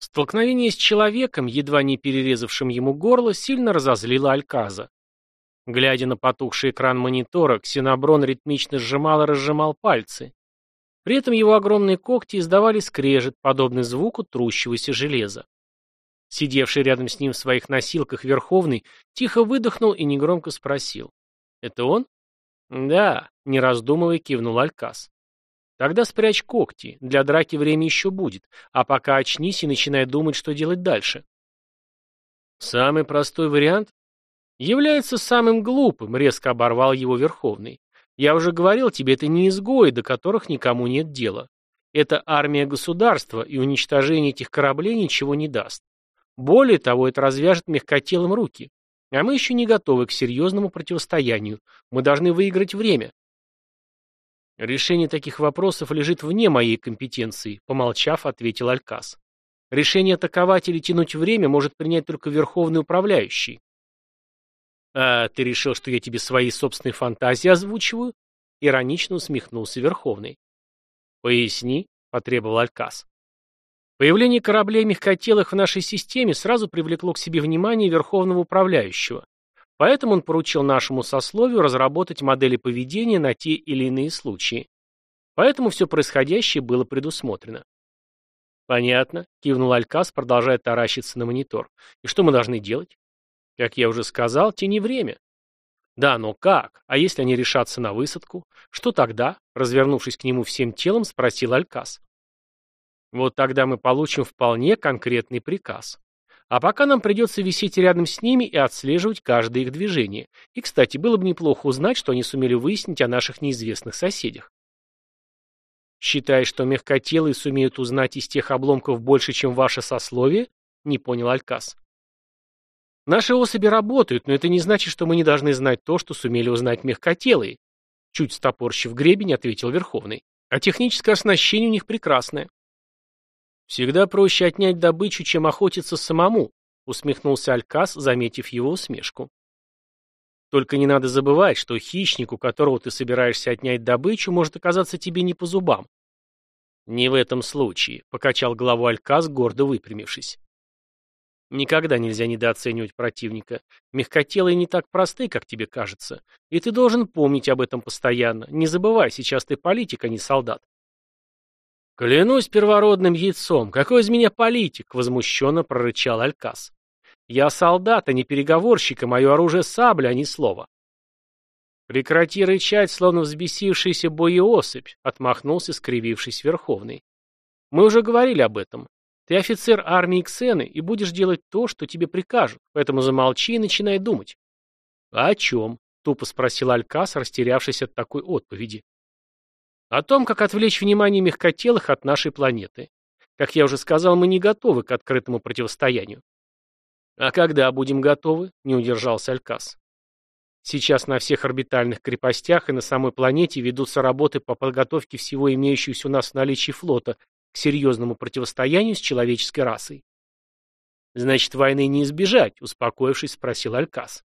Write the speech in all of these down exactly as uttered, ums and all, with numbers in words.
Столкновение с человеком, едва не перерезавшим ему горло, сильно разозлило Альказа. Глядя на потухший экран монитора, Ксеноброн ритмично сжимал и разжимал пальцы. При этом его огромные когти издавали скрежет, подобный звуку трущегося железа. Сидевший рядом с ним в своих носилках Верховный тихо выдохнул и негромко спросил. «Это он?» «Да», — не раздумывая кивнул Алькас. «Тогда спрячь когти, для драки время еще будет, а пока очнись и начинай думать, что делать дальше». «Самый простой вариант является самым глупым», — резко оборвал его Верховный. «Я уже говорил тебе, это не изгои, до которых никому нет дела. Это армия государства, и уничтожение этих кораблей ничего не даст. Более того, это развяжет мягкотелым руки. А мы еще не готовы к серьезному противостоянию. Мы должны выиграть время». «Решение таких вопросов лежит вне моей компетенции», — помолчав, ответил Алькас. «Решение атаковать или тянуть время может принять только Верховный Управляющий». «А ты решил, что я тебе свои собственные фантазии озвучиваю?» — иронично усмехнулся Верховный. «Поясни», — потребовал Алькас. Появление кораблей мягкотелых в нашей системе сразу привлекло к себе внимание Верховного Управляющего. Поэтому он поручил нашему сословию разработать модели поведения на те или иные случаи. Поэтому все происходящее было предусмотрено. «Понятно», — кивнул Алькас, продолжая таращиться на монитор. «И что мы должны делать?» «Как я уже сказал, тяни время». «Да, но как? А если они решатся на высадку? Что тогда?» — развернувшись к нему всем телом, спросил Алькас. «Вот тогда мы получим вполне конкретный приказ. А пока нам придется висеть рядом с ними и отслеживать каждое их движение. И, кстати, было бы неплохо узнать, что они сумели выяснить о наших неизвестных соседях». «Считаешь, что мягкотелые сумеют узнать из тех обломков больше, чем ваше сословие?» — не понял Алькас. «Наши особи работают, но это не значит, что мы не должны знать то, что сумели узнать мягкотелые», — чуть стопорщив гребень, ответил Верховный. «А техническое оснащение у них прекрасное». «Всегда проще отнять добычу, чем охотиться самому», — усмехнулся Алькас, заметив его усмешку. «Только не надо забывать, что хищник, у которого ты собираешься отнять добычу, может оказаться тебе не по зубам». «Не в этом случае», — покачал головой Алькас, гордо выпрямившись. «Никогда нельзя недооценивать противника. Мягкотелые не так просты, как тебе кажется. И ты должен помнить об этом постоянно. Не забывай, сейчас ты политик, а не солдат». «Клянусь первородным яйцом, какой из меня политик?» — возмущенно прорычал Алькас. «Я солдат, а не переговорщик, и мое оружие сабля, а не слово». «Прекрати рычать, словно взбесившийся боеосыпь», — отмахнулся, скривившись Верховный. «Мы уже говорили об этом. Ты офицер армии Ксены и будешь делать то, что тебе прикажут, поэтому замолчи и начинай думать». «А о чем?» — тупо спросил Алькас, растерявшись от такой отповеди. «О том, как отвлечь внимание мягкотелых от нашей планеты. Как я уже сказал, мы не готовы к открытому противостоянию». «А когда будем готовы?» — не удержался Алькас. «Сейчас на всех орбитальных крепостях и на самой планете ведутся работы по подготовке всего имеющегося у нас в наличии флота к серьезному противостоянию с человеческой расой». «Значит, войны не избежать?» — успокоившись, спросил Алькас.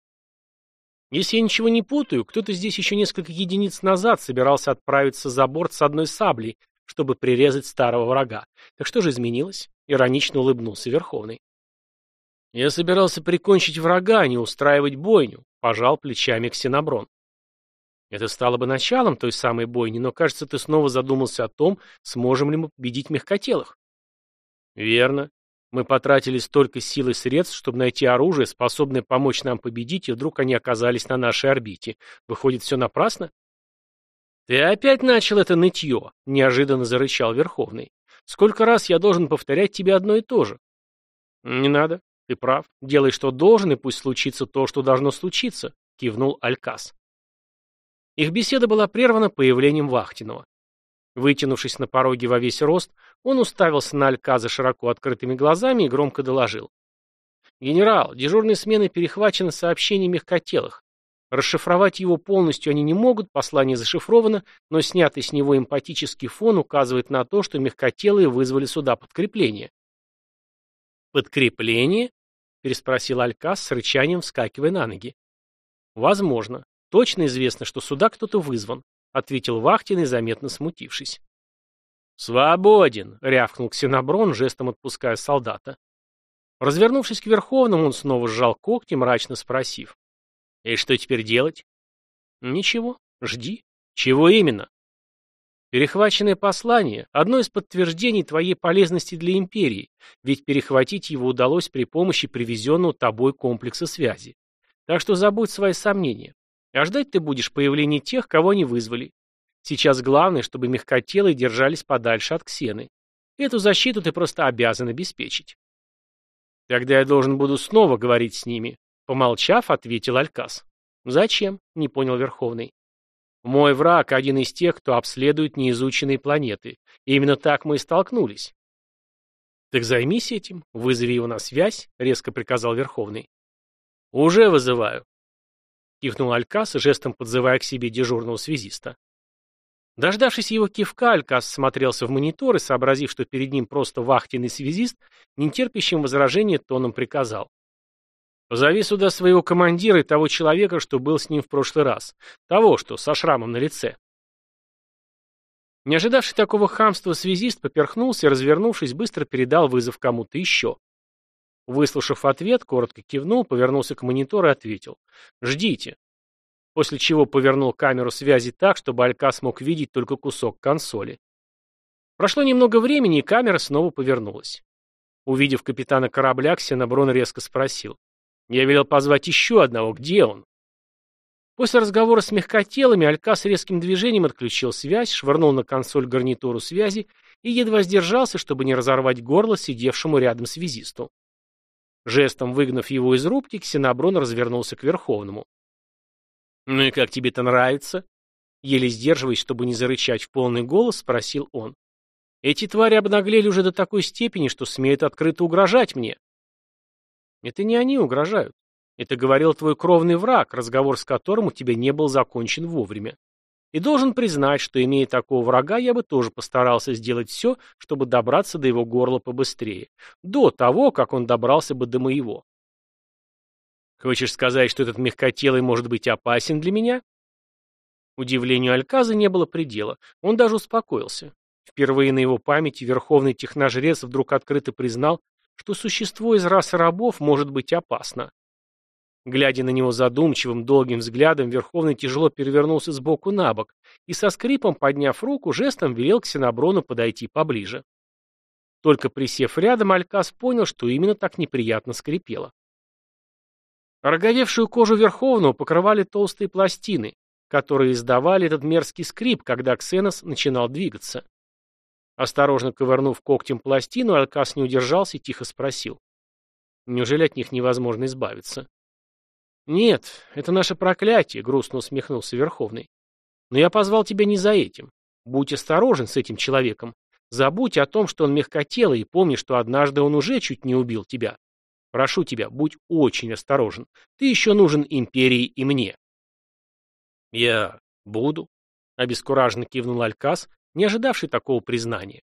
«Если я ничего не путаю, кто-то здесь еще несколько единиц назад собирался отправиться за борт с одной саблей, чтобы прирезать старого врага. Так что же изменилось?» — иронично улыбнулся Верховный. «Я собирался прикончить врага, а не устраивать бойню», — пожал плечами Ксеноброн. «Это стало бы началом той самой бойни, но, кажется, ты снова задумался о том, сможем ли мы победить мягкотелых». «Верно. Мы потратили столько сил и средств, чтобы найти оружие, способное помочь нам победить, и вдруг они оказались на нашей орбите. Выходит, все напрасно?» «Ты опять начал это нытье», — неожиданно зарычал Верховный. «Сколько раз я должен повторять тебе одно и то же?» «Не надо. Ты прав. Делай, что должен, и пусть случится то, что должно случиться», — кивнул Алькас. Их беседа была прервана появлением Вахтинова. Вытянувшись на пороге во весь рост, он уставился на Альказа широко открытыми глазами и громко доложил. «Генерал, дежурной смены перехвачено сообщение мягкотелых. Расшифровать его полностью они не могут, послание зашифровано, но снятый с него эмпатический фон указывает на то, что мягкотелые вызвали сюда подкрепление». «Подкрепление?» — переспросил Алькас с рычанием, вскакивая на ноги. «Возможно. Точно известно, что сюда кто-то вызван», — ответил Вахтин, заметно смутившись. «Свободен!» — рявкнул Ксеноброн, жестом отпуская солдата. Развернувшись к Верховному, он снова сжал когти, мрачно спросив. «И что теперь делать?» «Ничего. Жди». «Чего именно?» «Перехваченное послание — одно из подтверждений твоей полезности для империи, ведь перехватить его удалось при помощи привезенного тобой комплекса связи. Так что забудь свои сомнения. А ждать ты будешь появления тех, кого они вызвали. Сейчас главное, чтобы мягкотелые держались подальше от Ксены. Эту защиту ты просто обязан обеспечить». «Тогда я должен буду снова говорить с ними», — помолчав, ответил Алькас. «Зачем?» — не понял Верховный. «Мой враг — один из тех, кто обследует неизученные планеты. И именно так мы и столкнулись». «Так займись этим, вызови его на связь», — резко приказал Верховный. «Уже вызываю», — кивнул Алькас, жестом подзывая к себе дежурного связиста. Дождавшись его кивка, Алькас смотрелся в монитор и, сообразив, что перед ним просто вахтенный связист, нетерпящим возражения тоном приказал. «Позови сюда своего командира и того человека, что был с ним в прошлый раз. Того, что со шрамом на лице». Не ожидавший такого хамства связист поперхнулся и, развернувшись, быстро передал вызов кому-то еще. Выслушав ответ, коротко кивнул, повернулся к монитору и ответил. «Ждите». После чего повернул камеру связи так, чтобы Алькас мог видеть только кусок консоли. Прошло немного времени, и камера снова повернулась. Увидев капитана корабля, Ксеноброн резко спросил. «Я велел позвать еще одного. Где он?» После разговора с мягкотелыми Алькас резким движением отключил связь, швырнул на консоль гарнитуру связи и едва сдержался, чтобы не разорвать горло сидевшему рядом связисту. Жестом выгнав его из рубки, Ксеноброн развернулся к Верховному. «Ну и как тебе это нравится?» Еле сдерживаясь, чтобы не зарычать в полный голос, спросил он. «Эти твари обнаглели уже до такой степени, что смеют открыто угрожать мне». «Это не они угрожают. Это говорил твой кровный враг, разговор с которым у тебя не был закончен вовремя. И должен признать, что, имея такого врага, я бы тоже постарался сделать все, чтобы добраться до его горла побыстрее. До того, как он добрался бы до моего». «Хочешь сказать, что этот мягкотелый может быть опасен для меня?» Удивлению Альказа не было предела. Он даже успокоился. Впервые на его памяти верховный техножрец вдруг открыто признал, что существо из расы рабов может быть опасно. Глядя на него задумчивым, долгим взглядом, Верховный тяжело перевернулся с боку на бок и со скрипом, подняв руку, жестом велел Ксеноброну подойти поближе. Только присев рядом, Алькас понял, что именно так неприятно скрипело. Ороговевшую кожу Верховного покрывали толстые пластины, которые издавали этот мерзкий скрип, когда Ксенос начинал двигаться. Осторожно ковырнув когтем пластину, Алькас не удержался и тихо спросил. «Неужели от них невозможно избавиться?» «Нет, это наше проклятие», — грустно усмехнулся Верховный. «Но я позвал тебя не за этим. Будь осторожен с этим человеком. Забудь о том, что он мягкотелый, и помни, что однажды он уже чуть не убил тебя. Прошу тебя, будь очень осторожен. Ты еще нужен империи и мне». «Я буду», — обескураженно кивнул Алькас, не ожидавший такого признания.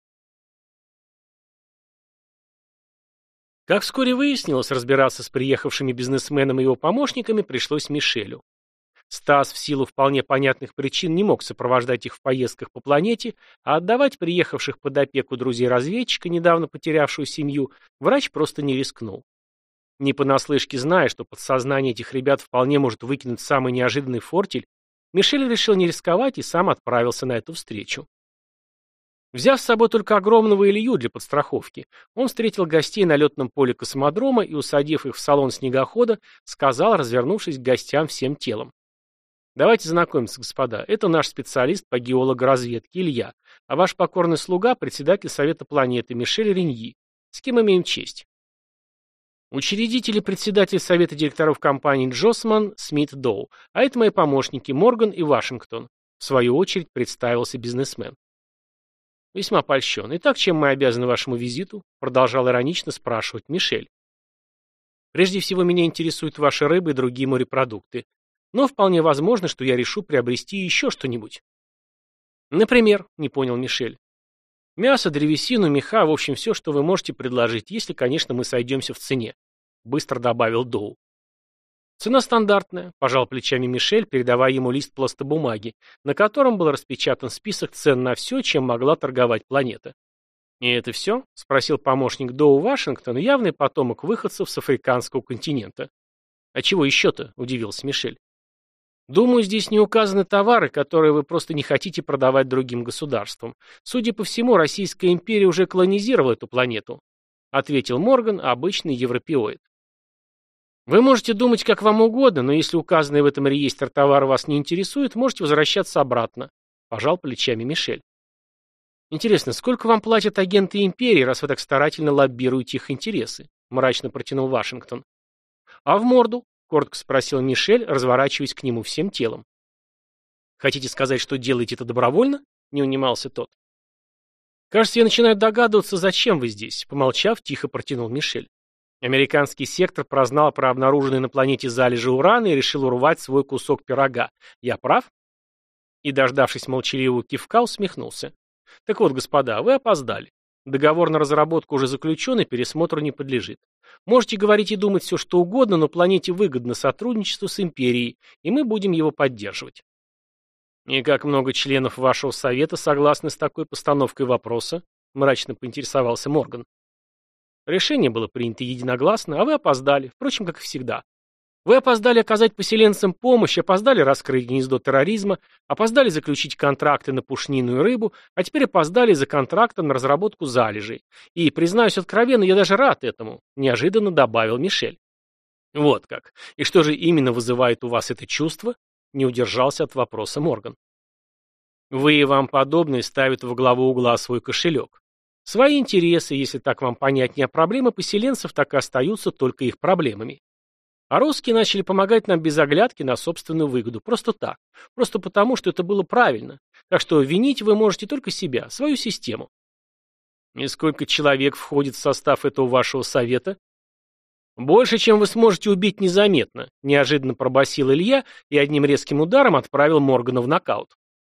Как вскоре выяснилось, разбираться с приехавшими бизнесменом и его помощниками пришлось Мишелю. Стас в силу вполне понятных причин не мог сопровождать их в поездках по планете, а отдавать приехавших под опеку друзей-разведчика, недавно потерявшую семью, врач просто не рискнул. Не понаслышке зная, что подсознание этих ребят вполне может выкинуть самый неожиданный фортель, Мишель решил не рисковать и сам отправился на эту встречу. Взяв с собой только огромного Илью для подстраховки, он встретил гостей на летном поле космодрома и, усадив их в салон снегохода, сказал, развернувшись к гостям всем телом. «Давайте знакомиться, господа. Это наш специалист по геологоразведке Илья, а ваш покорный слуга — председатель Совета планеты Мишель Реньи. С кем имеем честь?» Учредитель и председатель Совета директоров компании Джосман Смит Доу, а это мои помощники Морган и Вашингтон. В свою очередь представился бизнесмен. «Весьма польщен. Итак, чем мы обязаны вашему визиту?» Продолжал иронично спрашивать Мишель. «Прежде всего, меня интересуют ваши рыбы и другие морепродукты. Но вполне возможно, что я решу приобрести еще что-нибудь». «Например», — не понял Мишель. «Мясо, древесину, меха, в общем, все, что вы можете предложить, если, конечно, мы сойдемся в цене», — быстро добавил Доу. Цена стандартная, пожал плечами Мишель, передавая ему лист пластобумаги, на котором был распечатан список цен на все, чем могла торговать планета. «И это все?» — спросил помощник Доу Вашингтона, явный потомок выходцев с африканского континента. «А чего еще-то?» — удивился Мишель. «Думаю, здесь не указаны товары, которые вы просто не хотите продавать другим государствам. Судя по всему, Российская империя уже колонизировала эту планету», — ответил Морган, обычный европеоид. «Вы можете думать как вам угодно, но если указанный в этом реестре товар вас не интересует, можете возвращаться обратно», — пожал плечами Мишель. «Интересно, сколько вам платят агенты империи, раз вы так старательно лоббируете их интересы?» — мрачно протянул Вашингтон. «А в морду?» — коротко спросил Мишель, разворачиваясь к нему всем телом. «Хотите сказать, что делаете это добровольно?» — не унимался тот. «Кажется, я начинаю догадываться, зачем вы здесь», — помолчав, тихо протянул Мишель. «Американский сектор прознал про обнаруженные на планете залежи урана и решил урвать свой кусок пирога. Я прав?» И, дождавшись молчаливого кивка, усмехнулся. «Так вот, господа, вы опоздали. Договор на разработку уже заключен и пересмотру не подлежит. Можете говорить и думать все, что угодно, но планете выгодно сотрудничество с Империей, и мы будем его поддерживать». «И как много членов вашего совета согласны с такой постановкой вопроса?» — мрачно поинтересовался Морган. «Решение было принято единогласно, а вы опоздали, впрочем, как и всегда. Вы опоздали оказать поселенцам помощь, опоздали раскрыть гнездо терроризма, опоздали заключить контракты на пушнину и рыбу, а теперь опоздали за контрактом на разработку залежей. И, признаюсь откровенно, я даже рад этому», — неожиданно добавил Мишель. «Вот как. И что же именно вызывает у вас это чувство?» — не удержался от вопроса Морган. «Вы и вам подобные ставят во главу угла свой кошелек. Свои интересы, если так вам понятнее, а проблемы поселенцев так и остаются только их проблемами. А русские начали помогать нам без оглядки на собственную выгоду. Просто так. Просто потому, что это было правильно. Так что винить вы можете только себя, свою систему». «И сколько человек входит в состав этого вашего совета?» «Больше, чем вы сможете убить незаметно», — неожиданно пробасил Илья и одним резким ударом отправил Моргана в нокаут.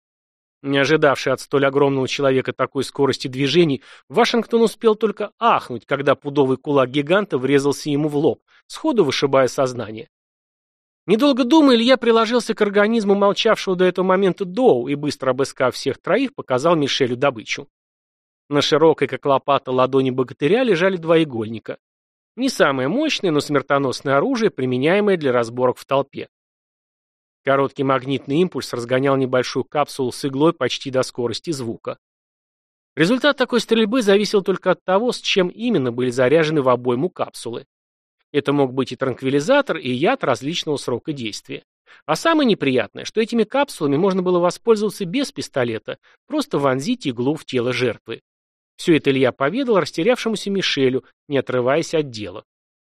Не ожидавший от столь огромного человека такой скорости движений, Вашингтон успел только ахнуть, когда пудовый кулак гиганта врезался ему в лоб, сходу вышибая сознание. Недолго думая, Илья приложился к организму молчавшего до этого момента Доу и, быстро обыскав всех троих, показал Мишелю добычу. На широкой, как лопата, ладони богатыря лежали два игольника. Не самое мощное, но смертоносное оружие, применяемое для разборок в толпе. Короткий магнитный импульс разгонял небольшую капсулу с иглой почти до скорости звука. Результат такой стрельбы зависел только от того, с чем именно были заряжены в обойму капсулы. Это мог быть и транквилизатор, и яд различного срока действия. А самое неприятное, что этими капсулами можно было воспользоваться без пистолета, просто вонзить иглу в тело жертвы. Все это Илья поведал растерявшемуся Мишелю, не отрываясь от дела.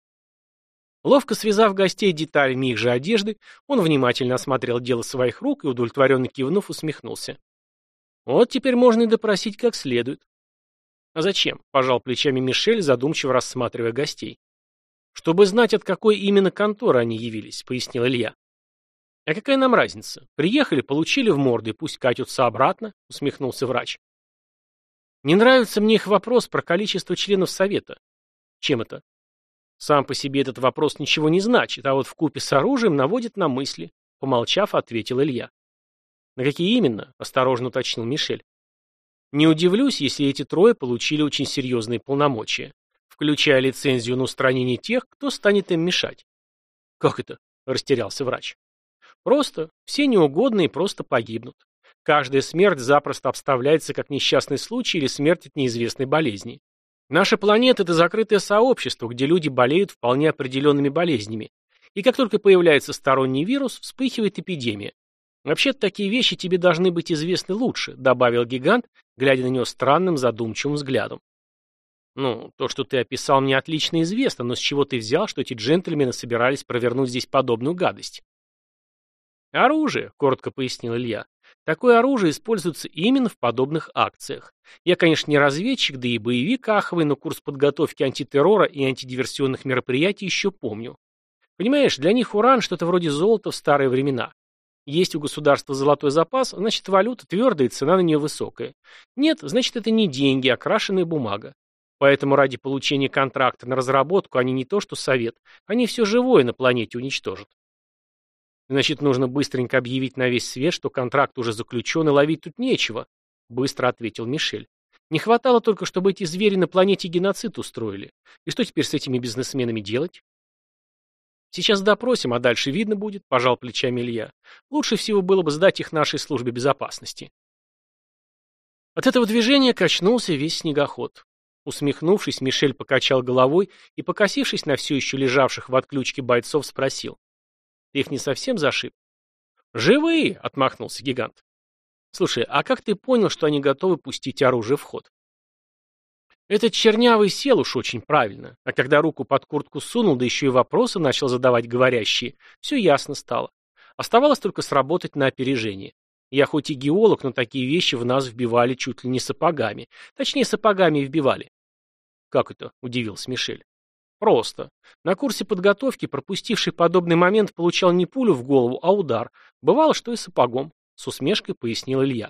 Ловко связав гостей деталями их же одежды, он внимательно осмотрел дело своих рук и, удовлетворенно кивнув, усмехнулся. «Вот теперь можно и допросить как следует». «А зачем?» – пожал плечами Мишель, задумчиво рассматривая гостей. «Чтобы знать, от какой именно конторы они явились», – пояснил Илья. «А какая нам разница? Приехали, получили в морды, пусть катятся обратно», – усмехнулся врач. «Не нравится мне их вопрос про количество членов совета». «Чем это?» «Сам по себе этот вопрос ничего не значит, а вот вкупе с оружием наводит на мысли», — помолчав, ответил Илья. «На какие именно?» — осторожно уточнил Мишель. «Не удивлюсь, если эти трое получили очень серьезные полномочия, включая лицензию на устранение тех, кто станет им мешать». «Как это?» — растерялся врач. «Просто. Все неугодные просто погибнут. Каждая смерть запросто обставляется как несчастный случай или смерть от неизвестной болезни. Наша планета – это закрытое сообщество, где люди болеют вполне определенными болезнями. И как только появляется сторонний вирус, вспыхивает эпидемия. Вообще-то такие вещи тебе должны быть известны лучше», – добавил гигант, глядя на него странным задумчивым взглядом. «Ну, то, что ты описал, мне отлично известно, но с чего ты взял, что эти джентльмены собирались провернуть здесь подобную гадость?» «Оружие», — коротко пояснил Илья. «Такое оружие используется именно в подобных акциях. Я, конечно, не разведчик, да и боевик аховый, но курс подготовки антитеррора и антидиверсионных мероприятий еще помню. Понимаешь, для них уран что-то вроде золота в старые времена. Есть у государства золотой запас, значит, валюта твердая и цена на нее высокая. Нет, значит, это не деньги, а крашеная бумага. Поэтому ради получения контракта на разработку они не то что совет, они все живое на планете уничтожат. Значит, нужно быстренько объявить на весь свет, что контракт уже заключен и ловить тут нечего, быстро ответил Мишель. Не хватало только, чтобы эти звери на планете геноцид устроили. И что теперь с этими бизнесменами делать? Сейчас допросим, а дальше видно будет, пожал плечами Илья. Лучше всего было бы сдать их нашей службе безопасности. От этого движения качнулся весь снегоход. Усмехнувшись, Мишель покачал головой и, покосившись на все еще лежавших в отключке бойцов, спросил. Ты их не совсем зашиб? Живые, отмахнулся гигант. Слушай, а как ты понял, что они готовы пустить оружие в ход? Этот чернявый сел уж очень правильно, а когда руку под куртку сунул, да еще и вопросы начал задавать говорящие, все ясно стало. Оставалось только сработать на опережение. Я хоть и геолог, но такие вещи в нас вбивали чуть ли не сапогами. Точнее, сапогами и вбивали. Как это? Удивился Мишель. Просто. На курсе подготовки пропустивший подобный момент получал не пулю в голову, а удар. Бывало, что и сапогом, с усмешкой пояснил Илья.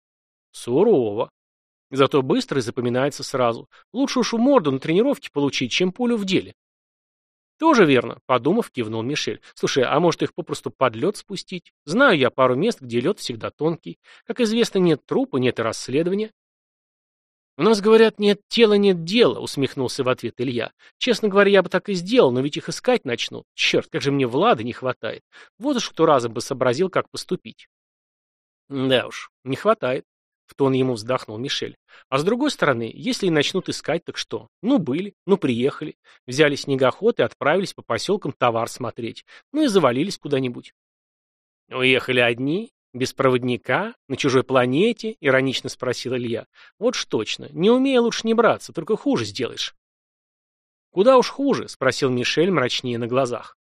Сурово. Зато быстро и запоминается сразу. Лучше уж в морду на тренировке получить, чем пулю в деле. Тоже верно, подумав, кивнул Мишель. Слушай, а может их попросту под лед спустить? Знаю я пару мест, где лед всегда тонкий. Как известно, нет трупа, нет и расследования. «У нас, говорят, нет тела, нет дела», — усмехнулся в ответ Илья. «Честно говоря, я бы так и сделал, но ведь их искать начнут. Черт, как же мне Влада не хватает. Вот уж кто разом бы сообразил, как поступить». «Да уж, не хватает», — в тон ему вздохнул Мишель. «А с другой стороны, если и начнут искать, так что? Ну, были, ну, приехали, взяли снегоход и отправились по поселкам товар смотреть, ну и завалились куда-нибудь». «Уехали одни? Без проводника? На чужой планете?» — иронично спросил Илья. «Вот ж точно. Не умея лучше не браться, только хуже сделаешь». «Куда уж хуже?» — спросил Мишель мрачнее на глазах.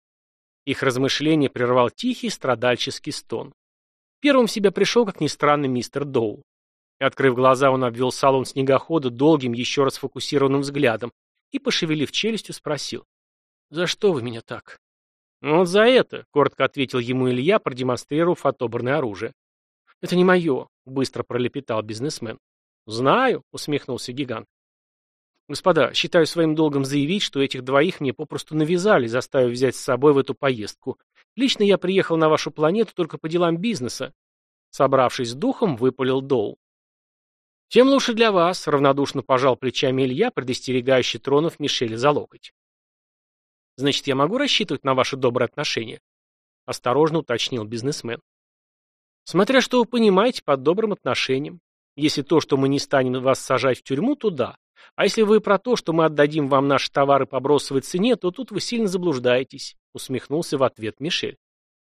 Их размышление прервал тихий страдальческий стон. Первым в себя пришел, как ни странно, мистер Доу. Открыв глаза, он обвел салон снегохода долгим, еще раз фокусированным взглядом и, пошевелив челюстью, спросил. «За что вы меня так?» «Вот за это», — коротко ответил ему Илья, продемонстрировав отобранное оружие. «Это не мое», — быстро пролепетал бизнесмен. «Знаю», — усмехнулся гигант. «Господа, считаю своим долгом заявить, что этих двоих мне попросту навязали, заставив взять с собой в эту поездку. Лично я приехал на вашу планету только по делам бизнеса», — собравшись с духом, выпалил Доу. «Тем лучше для вас», — равнодушно пожал плечами Илья, предостерегающе тронув Мишеля за локоть. «Значит, я могу рассчитывать на ваши добрые отношения?» — осторожно уточнил бизнесмен. «Смотря что вы понимаете под добрым отношением. Если то, что мы не станем вас сажать в тюрьму, то да. А если вы про то, что мы отдадим вам наши товары по бросовой цене, то тут вы сильно заблуждаетесь», — усмехнулся в ответ Мишель.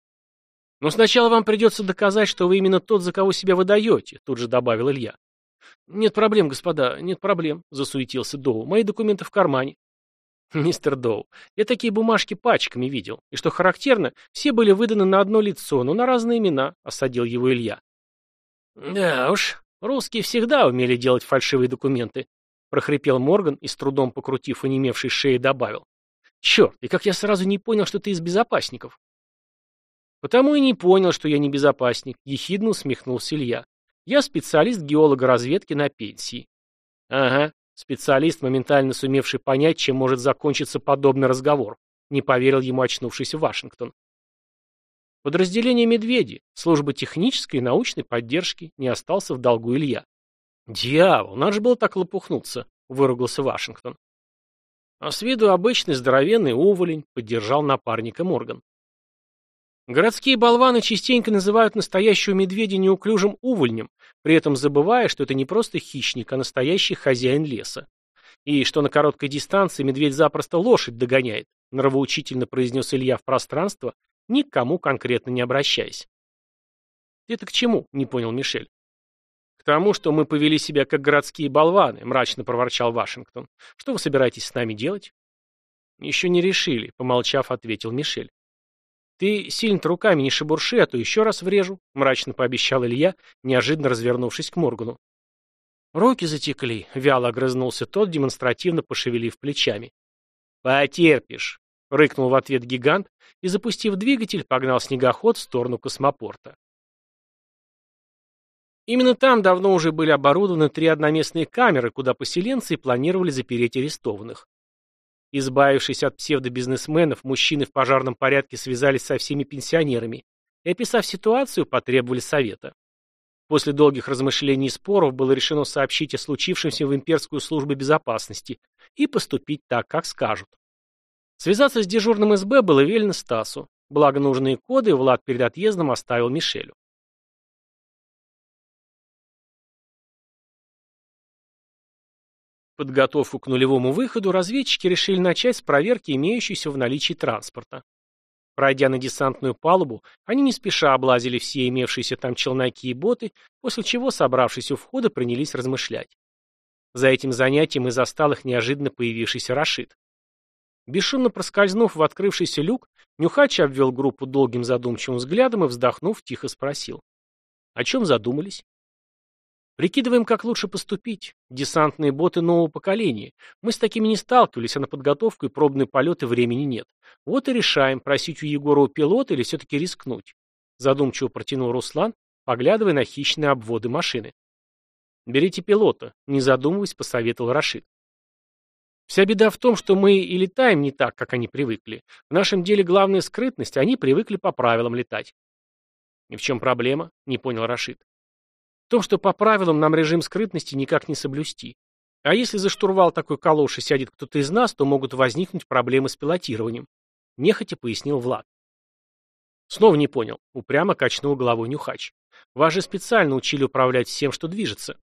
«Но сначала вам придется доказать, что вы именно тот, за кого себя выдаете», — тут же добавил Илья. «Нет проблем, господа, нет проблем», — засуетился Доу. «Мои документы в кармане». «Мистер Доу, я такие бумажки пачками видел, и, что характерно, все были выданы на одно лицо, но на разные имена», — осадил его Илья. «Да уж, русские всегда умели делать фальшивые документы», — прохрипел Морган и, с трудом покрутив онемевшей шеей, добавил. «Черт, и как я сразу не понял, что ты из безопасников». «Потому и не понял, что я не безопасник», — ехидно усмехнулся Илья. «Я специалист геолога-разведки на пенсии». «Ага. Специалист, моментально сумевший понять, чем может закончиться подобный разговор», не поверил ему очнувшийся Вашингтон. Подразделение «Медведи», служба технической и научной поддержки, не остался в долгу Илья. «Дьявол, надо же было так лопухнуться», — выругался Вашингтон. «А с виду обычный здоровенный уволень», — поддержал напарника Морган. Городские болваны частенько называют настоящего медведя неуклюжим увольнем, при этом забывая, что это не просто хищник, а настоящий хозяин леса. И что на короткой дистанции медведь запросто лошадь догоняет, нравоучительно произнес Илья в пространство, ни к кому конкретно не обращаясь. «Это к чему?» — не понял Мишель. «К тому, что мы повели себя как городские болваны», — мрачно проворчал Вашингтон. «Что вы собираетесь с нами делать?» «Еще не решили», — помолчав, ответил Мишель. «Ты сильно-то руками не шебурши, а то еще раз врежу», — мрачно пообещал Илья, неожиданно развернувшись к Моргану. «Руки затекли», — вяло огрызнулся тот, демонстративно пошевелив плечами. «Потерпишь», — рыкнул в ответ гигант и, запустив двигатель, погнал снегоход в сторону космопорта. Именно там давно уже были оборудованы три одноместные камеры, куда поселенцы и планировали запереть арестованных. Избавившись от псевдобизнесменов, мужчины в пожарном порядке связались со всеми пенсионерами и, описав ситуацию, потребовали совета. После долгих размышлений и споров было решено сообщить о случившемся в имперскую службу безопасности и поступить так, как скажут. Связаться с дежурным эс бэ было велено Стасу, благо нужные коды Влад перед отъездом оставил Мишелю. Подготовку к нулевому выходу разведчики решили начать с проверки имеющейся в наличии транспорта. Пройдя на десантную палубу, они не спеша облазили все имевшиеся там челноки и боты, после чего, собравшись у входа, принялись размышлять. За этим занятием и застал их неожиданно появившийся Рашид. Бесшумно проскользнув в открывшийся люк, Нюхач обвел группу долгим задумчивым взглядом и, вздохнув, тихо спросил: «О чем задумались?» «Прикидываем, как лучше поступить. Десантные боты нового поколения. Мы с такими не сталкивались, а на подготовку и пробные полеты времени нет. Вот и решаем, просить у Егорова пилота или все-таки рискнуть». Задумчиво протянул Руслан, поглядывая на хищные обводы машины. «Берите пилота», — не задумываясь, посоветовал Рашид. «Вся беда в том, что мы и летаем не так, как они привыкли. В нашем деле главная скрытность, они привыкли по правилам летать». «И в чем проблема?» — не понял Рашид. «В том, что по правилам нам режим скрытности никак не соблюсти. А если за штурвал такой калоши сядет кто-то из нас, то могут возникнуть проблемы с пилотированием», — нехотя пояснил Влад. «Снова не понял», — упрямо качнул головой Нюхач. «Вас же специально учили управлять всем, что движется».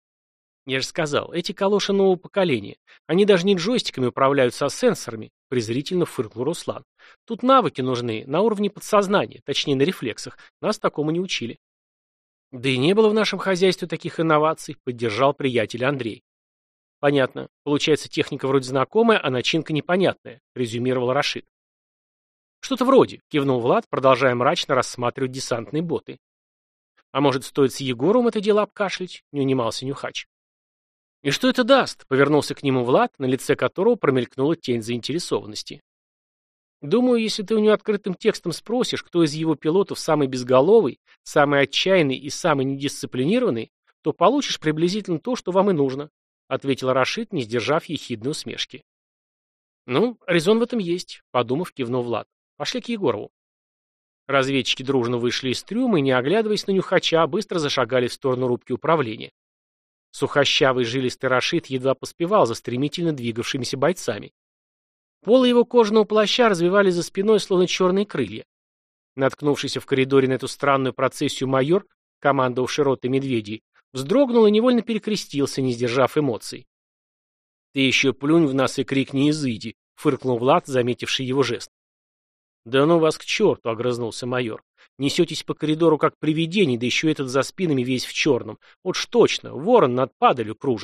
«Я же сказал, эти калоши нового поколения. Они даже не джойстиками управляются, а сенсорами», — презрительно фыркнул Руслан. «Тут навыки нужны на уровне подсознания, точнее на рефлексах. Нас такому не учили». «Да и не было в нашем хозяйстве таких инноваций», — поддержал приятель Андрей. «Понятно. Получается, техника вроде знакомая, а начинка непонятная», — резюмировал Рашид. «Что-то вроде», — кивнул Влад, продолжая мрачно рассматривать десантные боты. «А может, стоит с Егором это дело обкашлять?» — не унимался Нюхач. «И что это даст?» — повернулся к нему Влад, на лице которого промелькнула тень заинтересованности. «Думаю, если ты у него открытым текстом спросишь, кто из его пилотов самый безголовый, самый отчаянный и самый недисциплинированный, то получишь приблизительно то, что вам и нужно», — ответил Рашид, не сдержав ехидной усмешки. «Ну, резон в этом есть», — подумав, кивнул Влад. «Пошли к Егорову». Разведчики дружно вышли из трюма и, не оглядываясь на Нюхача, быстро зашагали в сторону рубки управления. Сухощавый жилистый Рашид едва поспевал за стремительно двигавшимися бойцами. Полы его кожаного плаща развивались за спиной, словно черные крылья. Наткнувшийся в коридоре на эту странную процессию майор, командовавший ротой медведей, вздрогнул и невольно перекрестился, не сдержав эмоций. «Ты еще плюнь в нас и крикни «изыди», — фыркнул Влад, заметивший его жест. «Да ну вас к черту!» — огрызнулся майор. «Несетесь по коридору, как привидение, да еще этот за спинами весь в черном. Вот ж точно, ворон над падалью кружит».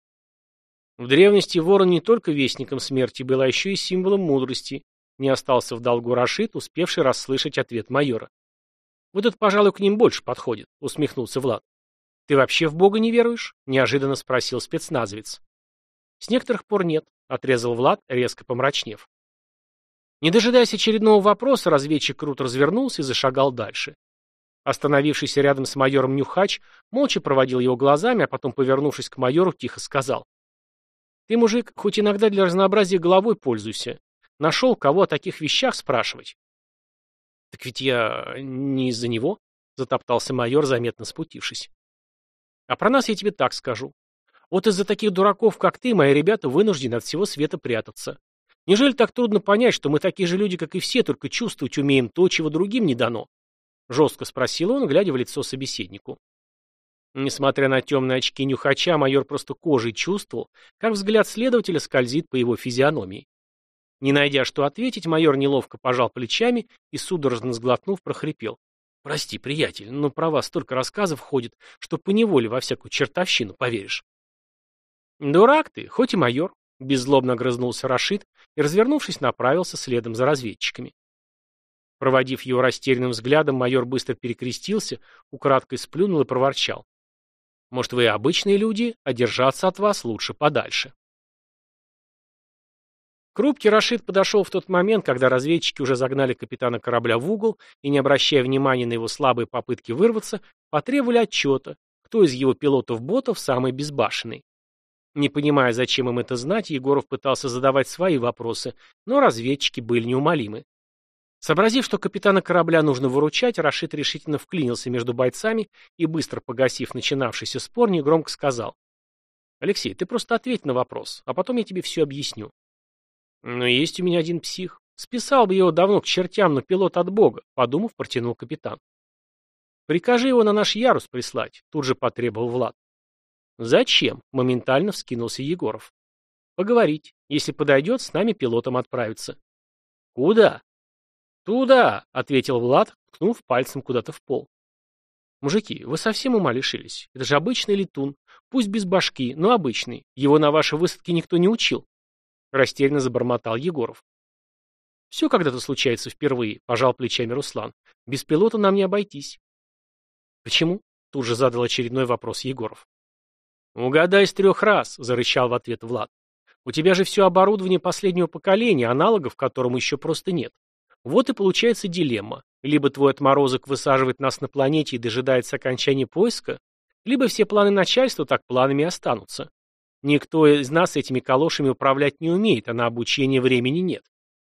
В древности ворон не только вестником смерти был, а еще и символом мудрости. Не остался в долгу Рашид, успевший расслышать ответ майора. «Вот это, пожалуй, к ним больше подходит», — усмехнулся Влад. «Ты вообще в Бога не веруешь?» — неожиданно спросил спецназовец. «С некоторых пор нет», — отрезал Влад, резко помрачнев. Не дожидаясь очередного вопроса, разведчик круто развернулся и зашагал дальше. Остановившийся рядом с майором Нюхач молча проводил его глазами, а потом, повернувшись к майору, тихо сказал: «Ты, мужик, хоть иногда для разнообразия головой пользуйся. Нашел, кого о таких вещах спрашивать». «Так ведь я не из-за него», — затоптался майор, заметно спутившись. «А про нас я тебе так скажу. Вот из-за таких дураков, как ты, мои ребята вынуждены от всего света прятаться. Неужели так трудно понять, что мы такие же люди, как и все, только чувствовать умеем то, чего другим не дано?» — жестко спросил он, глядя в лицо собеседнику. Несмотря на темные очки Нюхача, майор просто кожей чувствовал, как взгляд следователя скользит по его физиономии. Не найдя, что ответить, майор неловко пожал плечами и, судорожно сглотнув, прохрипел: «Прости, приятель, но про вас столько рассказов ходит, что поневоле во всякую чертовщину поверишь». «Дурак ты, хоть и майор», — беззлобно огрызнулся Рашид и, развернувшись, направился следом за разведчиками. Проводив его растерянным взглядом, майор быстро перекрестился, украдкой сплюнул и проворчал: «Может, вы и обычные люди, а держаться от вас лучше подальше». К рубке Рашид подошел в тот момент, когда разведчики уже загнали капитана корабля в угол и, не обращая внимания на его слабые попытки вырваться, потребовали отчета, кто из его пилотов-ботов самый безбашенный. Не понимая, зачем им это знать, Егоров пытался задавать свои вопросы, но разведчики были неумолимы. Сообразив, что капитана корабля нужно выручать, Рашид решительно вклинился между бойцами и, быстро погасив начинавшийся спор, негромко сказал: «Алексей, ты просто ответь на вопрос, а потом я тебе все объясню». «Но есть у меня один псих. Списал бы его давно к чертям, но пилот от бога», — подумав, протянул капитан. «Прикажи его на наш ярус прислать», — тут же потребовал Влад. «Зачем?» — моментально вскинулся Егоров. «Поговорить. Если подойдет, с нами пилотом отправиться». «Куда?» «Туда», — ответил Влад, ткнув пальцем куда-то в пол. «Мужики, вы совсем ума лишились? Это же обычный летун. Пусть без башки, но обычный. Его на вашей высадке никто не учил», — растерянно забормотал Егоров. «Все когда-то случается впервые», — пожал плечами Руслан. «Без пилота нам не обойтись». «Почему?» — тут же задал очередной вопрос Егоров. «Угадай с трех раз», — зарычал в ответ Влад. «У тебя же все оборудование последнего поколения, аналогов которому еще просто нет. Вот и получается дилемма. Либо твой отморозок высаживает нас на планете и дожидается окончания поиска, либо все планы начальства так планами и останутся. Никто из нас этими калошами управлять не умеет, а на обучение времени нет».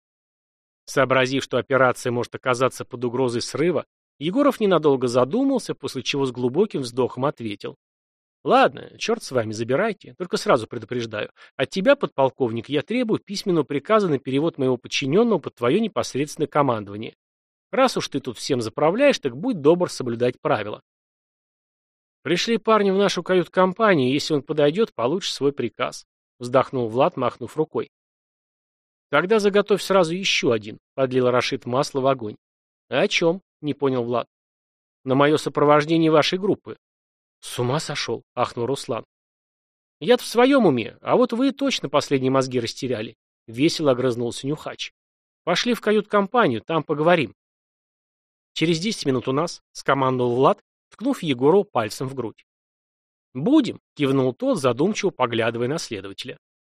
Сообразив, что операция может оказаться под угрозой срыва, Егоров ненадолго задумался, после чего с глубоким вздохом ответил: «Ладно, черт с вами, забирайте, только сразу предупреждаю. От тебя, подполковник, я требую письменного приказа на перевод моего подчиненного под твое непосредственное командование. Раз уж ты тут всем заправляешь, так будь добр соблюдать правила». «Пришли парни в нашу кают-компанию, если он подойдет, получишь свой приказ», — вздохнул Влад, махнув рукой. «Тогда заготовь сразу еще один», — подлил Рашид масло в огонь. «О чем?» — не понял Влад. «На мое сопровождение вашей группы». «С ума сошел», — ахнул Руслан. «Я-то в своем уме, а вот вы точно последние мозги растеряли», — весело огрызнулся Нюхач. «Пошли в кают-компанию, там поговорим». «Через десять минут у нас», — скомандовал Влад, ткнув Егору пальцем в грудь. «Будем», — кивнул тот, задумчиво поглядывая на следователя.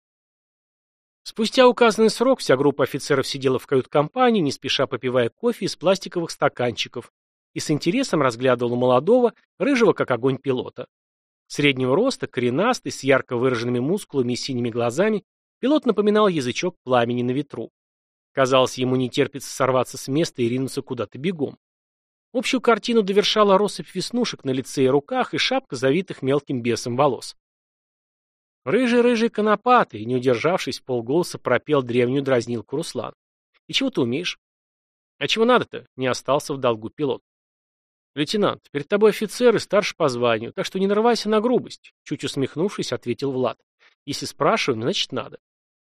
Спустя указанный срок вся группа офицеров сидела в кают-компании, не спеша попивая кофе из пластиковых стаканчиков, и с интересом разглядывала молодого, рыжего как огонь пилота. Среднего роста, коренастый, с ярко выраженными мускулами и синими глазами, пилот напоминал язычок пламени на ветру. Казалось, ему не терпится сорваться с места и ринуться куда-то бегом. Общую картину довершала россыпь веснушек на лице и руках и шапка завитых мелким бесом волос. «Рыжий-рыжий конопатый», не удержавшись, полголоса пропел древнюю дразнилку Руслан. «И чего ты умеешь?» «А чего надо-то?» — не остался в долгу пилот. «Лейтенант, перед тобой офицер и старше по званию, так что не нарывайся на грубость», — чуть усмехнувшись, ответил Влад. «Если спрашиваем, значит надо».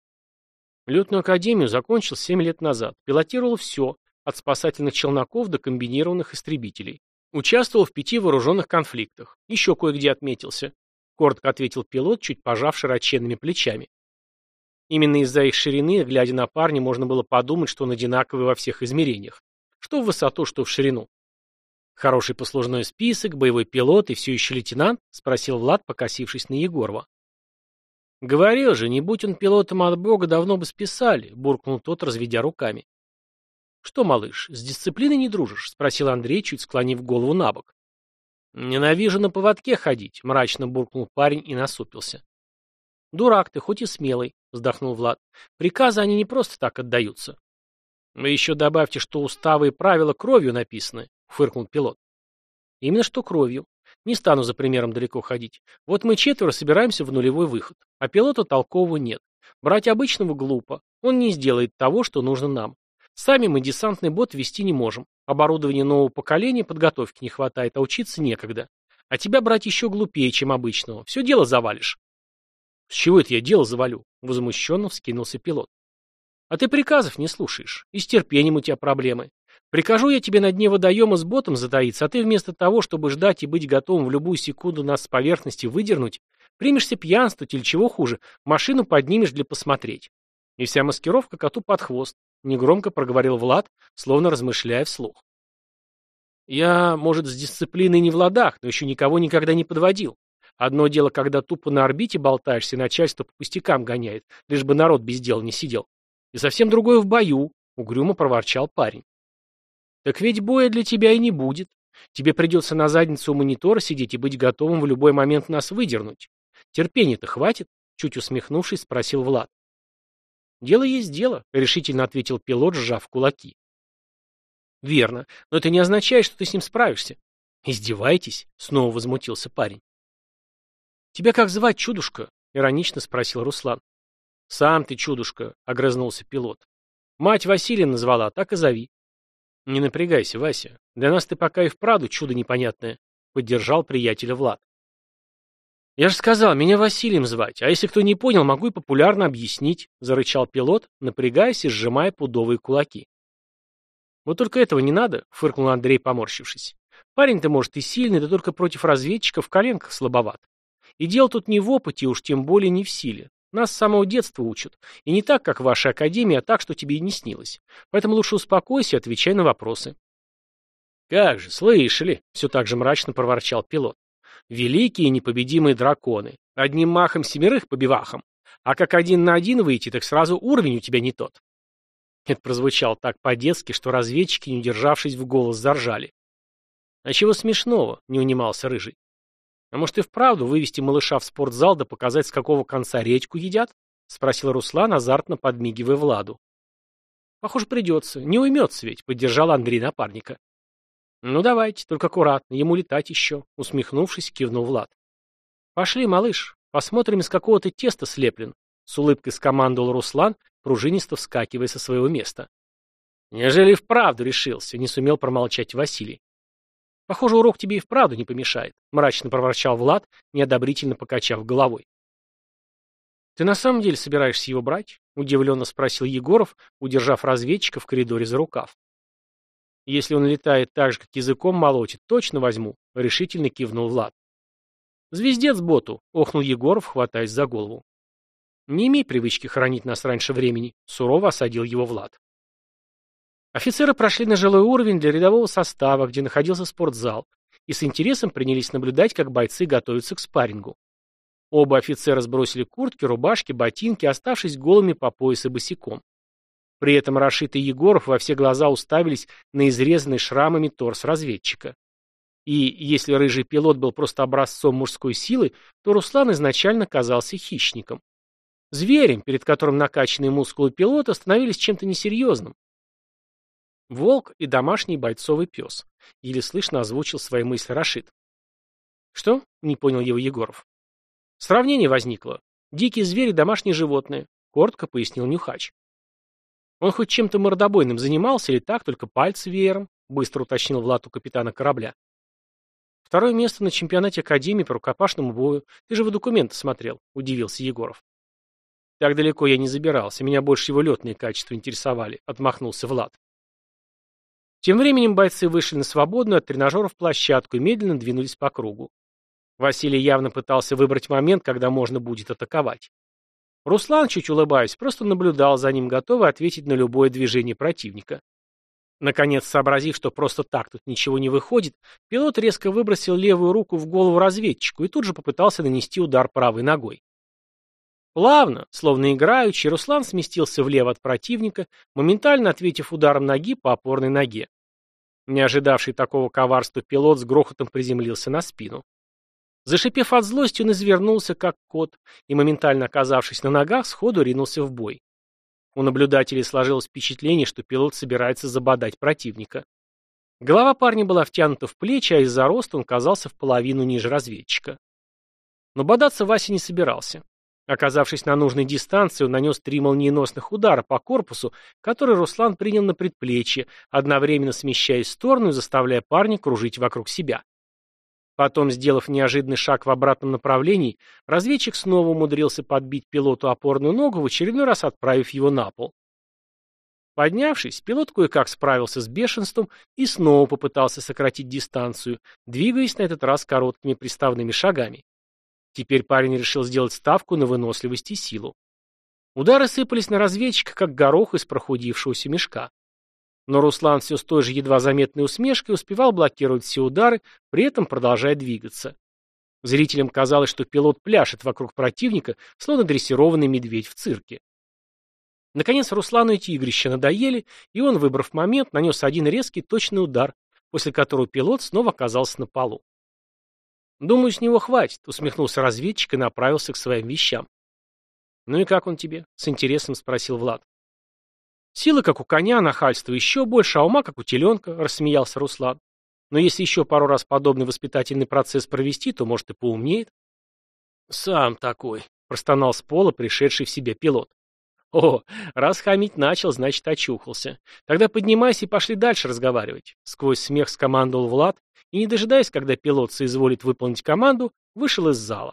Летную академию закончил семь лет назад, пилотировал все, от спасательных челноков до комбинированных истребителей. Участвовал в пяти вооруженных конфликтах, еще кое-где отметился. Коротко ответил пилот, чуть пожав широченными плечами. Именно из-за их ширины, глядя на парня, можно было подумать, что он одинаковый во всех измерениях. Что в высоту, что в ширину. «Хороший послужной список, боевой пилот и все еще лейтенант?» — спросил Влад, покосившись на Егорова. «Говорил же, не будь он пилотом от бога, давно бы списали», — буркнул тот, разведя руками. «Что, малыш, с дисциплиной не дружишь?» — спросил Андрей, чуть склонив голову на бок. «Ненавижу на поводке ходить», — мрачно буркнул парень и насупился. «Дурак ты, хоть и смелый», — вздохнул Влад. «Приказы они не просто так отдаются». «Вы еще добавьте, что уставы и правила кровью написаны», — фыркнул пилот. «Именно что кровью. Не стану за примером далеко ходить. Вот мы четверо собираемся в нулевой выход, а пилота толкового нет. Брать обычного глупо. Он не сделает того, что нужно нам. Сами мы десантный бот вести не можем. Оборудования нового поколения, подготовки не хватает, а учиться некогда. А тебя брать еще глупее, чем обычного. Все дело завалишь». «С чего это я дело завалю?» — возмущенно вскинулся пилот. «А ты приказов не слушаешь. И с терпением у тебя проблемы. Прикажу я тебе на дне водоема с ботом затаиться, а ты вместо того, чтобы ждать и быть готовым в любую секунду нас с поверхности выдернуть, примешься пьянствовать или чего хуже, машину поднимешь для посмотреть. И вся маскировка коту под хвост», — негромко проговорил Влад, словно размышляя вслух. «Я, может, с дисциплиной не в ладах, но еще никого никогда не подводил. Одно дело, когда тупо на орбите болтаешься, и начальство по пустякам гоняет, лишь бы народ без дела не сидел. И совсем другое в бою», — угрюмо проворчал парень. «Так ведь боя для тебя и не будет. Тебе придется на заднице у монитора сидеть и быть готовым в любой момент нас выдернуть. Терпения-то хватит?» Чуть усмехнувшись, спросил Влад. «Дело есть дело», — решительно ответил пилот, сжав кулаки. «Верно, но это не означает, что ты с ним справишься». «Издеваетесь?» — снова возмутился парень. «Тебя как звать, чудушка?» — иронично спросил Руслан. «Сам ты чудушка», — огрызнулся пилот. «Мать Василия назвала, так и зови». «Не напрягайся, Вася. Для нас ты пока и вправду чудо непонятное», — поддержал приятеля Влад. «Я же сказал, меня Василием звать, а если кто не понял, могу и популярно объяснить», — зарычал пилот, напрягаясь и сжимая пудовые кулаки. «Вот только этого не надо», — фыркнул Андрей, поморщившись. «Парень-то, может, и сильный, да только против разведчиков в коленках слабоват. И дело тут не в опыте, уж тем более не в силе. Нас с самого детства учат. И не так, как в вашей академии, а так, что тебе и не снилось. Поэтому лучше успокойся и отвечай на вопросы». «Как же, слышали?» — все так же мрачно проворчал пилот. «Великие непобедимые драконы. Одним махом семерых побивахом. А как один на один выйти, так сразу уровень у тебя не тот». Это прозвучало так по-детски, что разведчики, не удержавшись, в голос заржали. «А чего смешного?» — не унимался Рыжий. «А может и вправду вывести малыша в спортзал да показать, с какого конца редьку едят?» — спросил Руслан, азартно подмигивая Владу. «Похоже, придется. Не уймется ведь», — поддержал Андрей напарника. «Ну давайте, только аккуратно, ему летать еще», — усмехнувшись, кивнул Влад. «Пошли, малыш, посмотрим, из какого ты теста слеплен», — с улыбкой скомандовал Руслан, пружинисто вскакивая со своего места. «Неужели вправду решился?» — не сумел промолчать Василий. «Похоже, урок тебе и вправду не помешает», — мрачно проворчал Влад, неодобрительно покачав головой. «Ты на самом деле собираешься его брать?» — удивленно спросил Егоров, удержав разведчика в коридоре за рукав. «Если он летает так же, как языком молотит, точно возьму», — решительно кивнул Влад. «Звездец боту», — охнул Егоров, хватаясь за голову. «Не имей привычки хоронить нас раньше времени», — сурово осадил его Влад. Офицеры прошли на жилой уровень для рядового состава, где находился спортзал, и с интересом принялись наблюдать, как бойцы готовятся к спаррингу. Оба офицера сбросили куртки, рубашки, ботинки, оставшись голыми по пояс и босиком. При этом Рашид и Егоров во все глаза уставились на изрезанный шрамами торс разведчика. И если рыжий пилот был просто образцом мужской силы, то Руслан изначально казался хищником. Зверем, перед которым накачанные мускулы пилота становились чем-то несерьезным. Волк и домашний бойцовый пес. Еле слышно озвучил свои мысли Рашид. «Что?» — не понял его Егоров. «Сравнение возникло. Дикий зверь и домашнее животное», — коротко пояснил Нюхач. «Он хоть чем-то мордобойным занимался или так, только пальцы веером?» — быстро уточнил Влад у капитана корабля. «Второе место на чемпионате Академии по рукопашному бою. Ты же в документы смотрел», — удивился Егоров. «Так далеко я не забирался, меня больше его летные качества интересовали», — отмахнулся Влад. Тем временем бойцы вышли на свободную от тренажеров площадку и медленно двинулись по кругу. Василий явно пытался выбрать момент, когда можно будет атаковать. Руслан, чуть улыбаясь, просто наблюдал за ним, готовый ответить на любое движение противника. Наконец, сообразив, что просто так тут ничего не выходит, пилот резко выбросил левую руку в голову разведчику и тут же попытался нанести удар правой ногой. Плавно, словно играючи, Руслан сместился влево от противника, моментально ответив ударом ноги по опорной ноге. Не ожидавший такого коварства пилот с грохотом приземлился на спину. Зашипев от злости, он извернулся, как кот, и, моментально оказавшись на ногах, сходу ринулся в бой. У наблюдателей сложилось впечатление, что пилот собирается забодать противника. Голова парня была втянута в плечи, а из-за роста он казался в половину ниже разведчика. Но бодаться Вася не собирался. Оказавшись на нужной дистанции, он нанес три молниеносных удара по корпусу, который Руслан принял на предплечье, одновременно смещаясь в сторону и заставляя парня кружить вокруг себя. Потом, сделав неожиданный шаг в обратном направлении, разведчик снова умудрился подбить пилоту опорную ногу, в очередной раз отправив его на пол. Поднявшись, пилот кое-как справился с бешенством и снова попытался сократить дистанцию, двигаясь на этот раз короткими приставными шагами. Теперь парень решил сделать ставку на выносливость и силу. Удары сыпались на разведчика, как горох из прохудившегося мешка. Но Руслан все с той же едва заметной усмешкой успевал блокировать все удары, при этом продолжая двигаться. Зрителям казалось, что пилот пляшет вокруг противника, словно дрессированный медведь в цирке. Наконец Руслану эти игрища надоели, и он, выбрав момент, нанес один резкий точный удар, после которого пилот снова оказался на полу. «Думаю, с него хватит», — усмехнулся разведчик и направился к своим вещам. «Ну и как он тебе?» — с интересом спросил Влад. «Силы, как у коня, нахальства еще больше, а ума, как у теленка», — рассмеялся Руслан. «Но если еще пару раз подобный воспитательный процесс провести, то, может, и поумнеет». «Сам такой», — простонал с пола пришедший в себя пилот. «О, раз хамить начал, значит, очухался. Тогда поднимайся и пошли дальше разговаривать», — сквозь смех скомандовал Влад и, не дожидаясь, когда пилот соизволит выполнить команду, вышел из зала.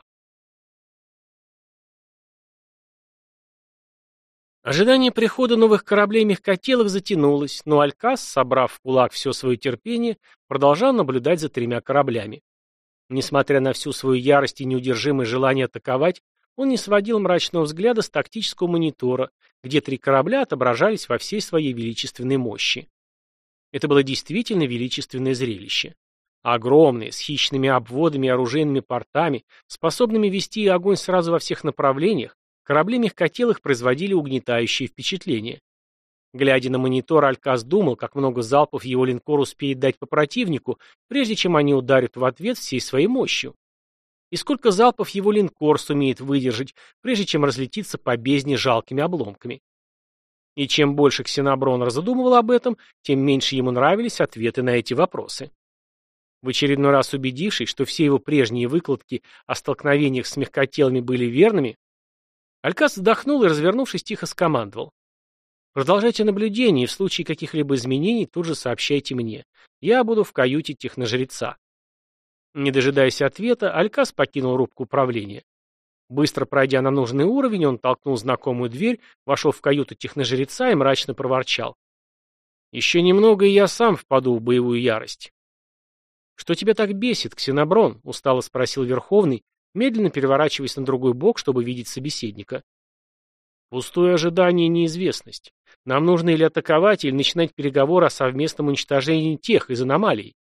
Ожидание прихода новых кораблей-мехкотелок затянулось, но Алькас, собрав в кулак все свое терпение, продолжал наблюдать за тремя кораблями. Несмотря на всю свою ярость и неудержимое желание атаковать, он не сводил мрачного взгляда с тактического монитора, где три корабля отображались во всей своей величественной мощи. Это было действительно величественное зрелище. Огромные, с хищными обводами и оружейными портами, способными вести огонь сразу во всех направлениях, корабли мягкотелых производили угнетающее впечатление. Глядя на монитор, Алькас думал, как много залпов его линкор успеет дать по противнику, прежде чем они ударят в ответ всей своей мощью. И сколько залпов его линкор сумеет выдержать, прежде чем разлетиться по бездне жалкими обломками. И чем больше Ксеноброн раздумывал об этом, тем меньше ему нравились ответы на эти вопросы. В очередной раз убедившись, что все его прежние выкладки о столкновениях с мягкотелыми были верными, Алькас вздохнул и, развернувшись, тихо скомандовал. «Продолжайте наблюдение, и в случае каких-либо изменений тут же сообщайте мне. Я буду в каюте техножреца». Не дожидаясь ответа, Алькас покинул рубку управления. Быстро пройдя на нужный уровень, он толкнул знакомую дверь, вошел в каюту техножреца и мрачно проворчал. «Еще немного, и я сам впаду в боевую ярость». «Что тебя так бесит, Ксеноброн?» — устало спросил Верховный, медленно переворачиваясь на другой бок, чтобы видеть собеседника. «Пустое ожидание и неизвестность. Нам нужно или атаковать, или начинать переговоры о совместном уничтожении тех из аномалий».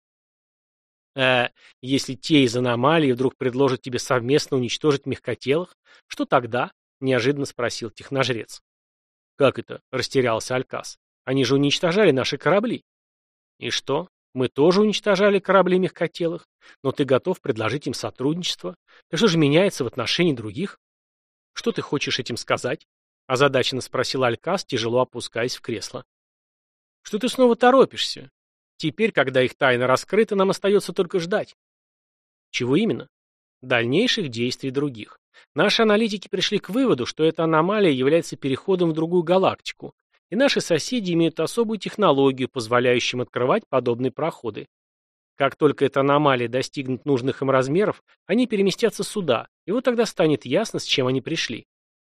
«А если те из аномалий вдруг предложат тебе совместно уничтожить мягкотелых, что тогда?» — неожиданно спросил техножрец. «Как это?» — растерялся Алькас. «Они же уничтожали наши корабли». «И что? Мы тоже уничтожали корабли мягкотелых, но ты готов предложить им сотрудничество. Так что же меняется в отношении других?» «Что ты хочешь этим сказать?» — озадаченно спросил Алькас, тяжело опускаясь в кресло. «Что ты снова торопишься? Теперь, когда их тайна раскрыта, нам остается только ждать». «Чего именно?» «Дальнейших действий других. Наши аналитики пришли к выводу, что эта аномалия является переходом в другую галактику, и наши соседи имеют особую технологию, позволяющую им открывать подобные проходы. Как только эта аномалия достигнет нужных им размеров, они переместятся сюда, и вот тогда станет ясно, с чем они пришли.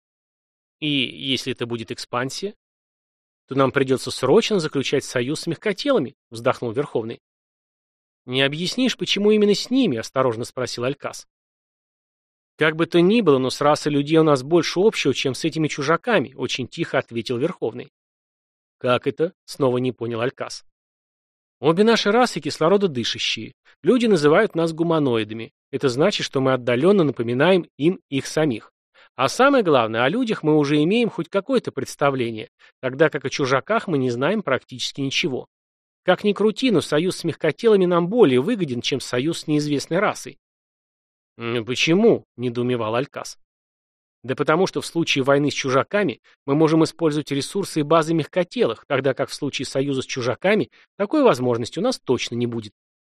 И если это будет экспансия, то нам придется срочно заключать союз с мягкотелыми, вздохнул Верховный. Не объяснишь, почему именно с ними, осторожно спросил Алькас. Как бы то ни было, но с расой людей у нас больше общего, чем с этими чужаками, очень тихо ответил Верховный. Как это? Снова не понял Алькас. Обе наши расы кислорододышащие. Люди называют нас гуманоидами. Это значит, что мы отдаленно напоминаем им их самих. А самое главное, о людях мы уже имеем хоть какое-то представление, тогда как о чужаках мы не знаем практически ничего. Как ни крути, но союз с мягкотелыми нам более выгоден, чем союз с неизвестной расой. «Почему?» – недоумевал Алькас. Да потому что в случае войны с чужаками мы можем использовать ресурсы и базы мягкотелых, тогда как в случае союза с чужаками такой возможности у нас точно не будет.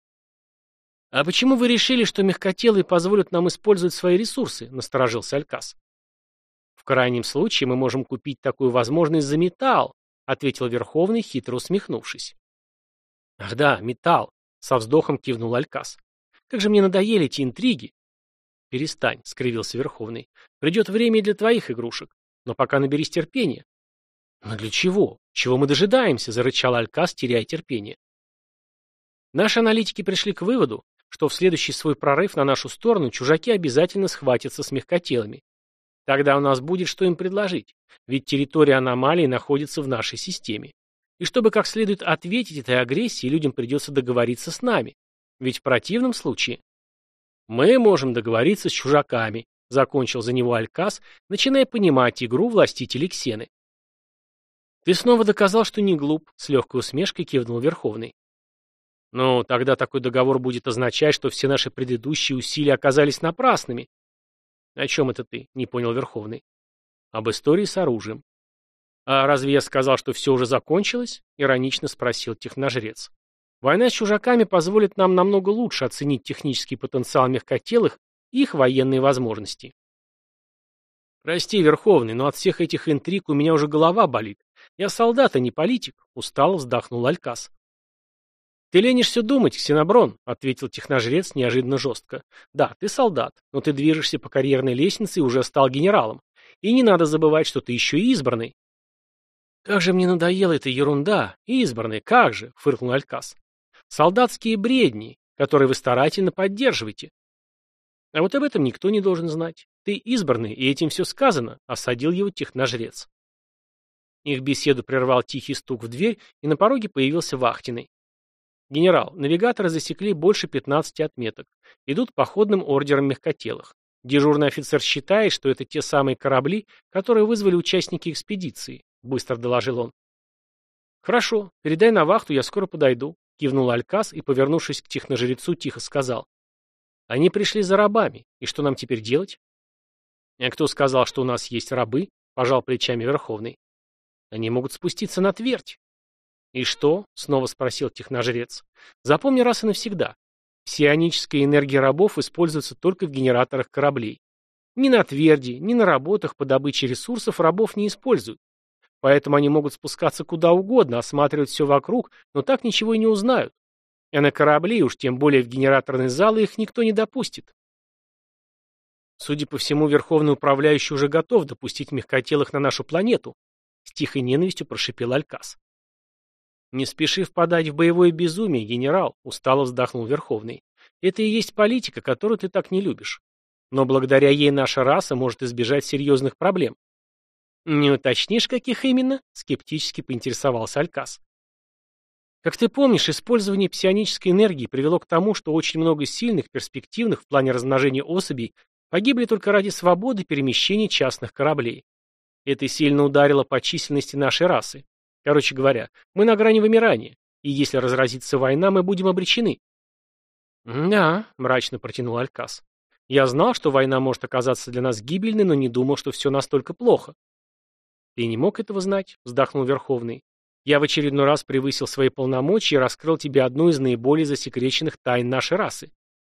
«А почему вы решили, что мягкотелые позволят нам использовать свои ресурсы?» – насторожился Алькас. «В крайнем случае мы можем купить такую возможность за металл», – ответил Верховный, хитро усмехнувшись. «Ах да, металл», – со вздохом кивнул Алькас. «Как же мне надоели эти интриги!» «Перестань», — скривился Верховный. «Придет время и для твоих игрушек. Но пока наберись терпения». «Но для чего? Чего мы дожидаемся?» — зарычал Алькас, теряя терпение. Наши аналитики пришли к выводу, что в следующий свой прорыв на нашу сторону чужаки обязательно схватятся с мягкотелыми. Тогда у нас будет что им предложить, ведь территория аномалии находится в нашей системе. И чтобы как следует ответить этой агрессии, людям придется договориться с нами. Ведь в противном случае... «Мы можем договориться с чужаками», — закончил за него Алькас, начиная понимать игру властителей Ксены. «Ты снова доказал, что не глуп», — с легкой усмешкой кивнул Верховный. «Ну, тогда такой договор будет означать, что все наши предыдущие усилия оказались напрасными». «О чем это ты?» — не понял Верховный. об истории с оружием. «А разве я сказал, что все уже закончилось?» — иронично спросил техножрец. «Война с чужаками позволит нам намного лучше оценить технический потенциал мягкотелых и их военные возможности». «Прости, Верховный, но от всех этих интриг у меня уже голова болит. Я солдат, а не политик», — устало вздохнул Алькас. «Ты ленишься думать, Ксеноброн», — ответил техножрец неожиданно жестко. «Да, ты солдат, но ты движешься по карьерной лестнице и уже стал генералом. И не надо забывать, что ты еще и избранный». «Как же мне надоела эта ерунда! Избранный, как же!» — фыркнул Алькас. «Солдатские бредни, которые вы старательно поддерживаете». «А вот об этом никто не должен знать. Ты избранный, и этим все сказано», — осадил его техножрец. Их беседу прервал тихий стук в дверь, и на пороге появился вахтенный. «Генерал, навигаторы засекли больше пятнадцати отметок. Идут походным ордером мягкотелых. Дежурный офицер считает, что это те самые корабли, которые вызвали участники экспедиции», — быстро доложил он. «Хорошо, передай на вахту, я скоро подойду», — кивнул Алькас и, повернувшись к техножрецу, тихо сказал. «Они пришли за рабами, и что нам теперь делать?» «А кто сказал, что у нас есть рабы?» — пожал плечами Верховный. «Они могут спуститься на твердь». «И что?» — снова спросил техножрец. «Запомни раз и навсегда. Псионическая энергия рабов используется только в генераторах кораблей. Ни на тверди, ни на работах по добыче ресурсов рабов не используют. Поэтому они могут спускаться куда угодно, осматривать все вокруг, но так ничего и не узнают. А на корабли, уж тем более в генераторные залы, их никто не допустит». «Судя по всему, Верховный Управляющий уже готов допустить мягкотелых на нашу планету», — с тихой ненавистью прошипел Алькас. «Не спеши впадать в боевое безумие, генерал», — устало вздохнул Верховный. «Это и есть политика, которую ты так не любишь. Но благодаря ей наша раса может избежать серьезных проблем». «Не уточнишь, каких именно?» — скептически поинтересовался Алькас. «Как ты помнишь, использование псионической энергии привело к тому, что очень много сильных, перспективных в плане размножения особей погибли только ради свободы перемещения частных кораблей. Это сильно ударило по численности нашей расы. Короче говоря, мы на грани вымирания, и если разразится война, мы будем обречены». «Да», — мрачно протянул Алькас. «Я знал, что война может оказаться для нас гибельной, но не думал, что все настолько плохо». «Ты не мог этого знать», — вздохнул Верховный. «Я в очередной раз превысил свои полномочия и раскрыл тебе одну из наиболее засекреченных тайн нашей расы».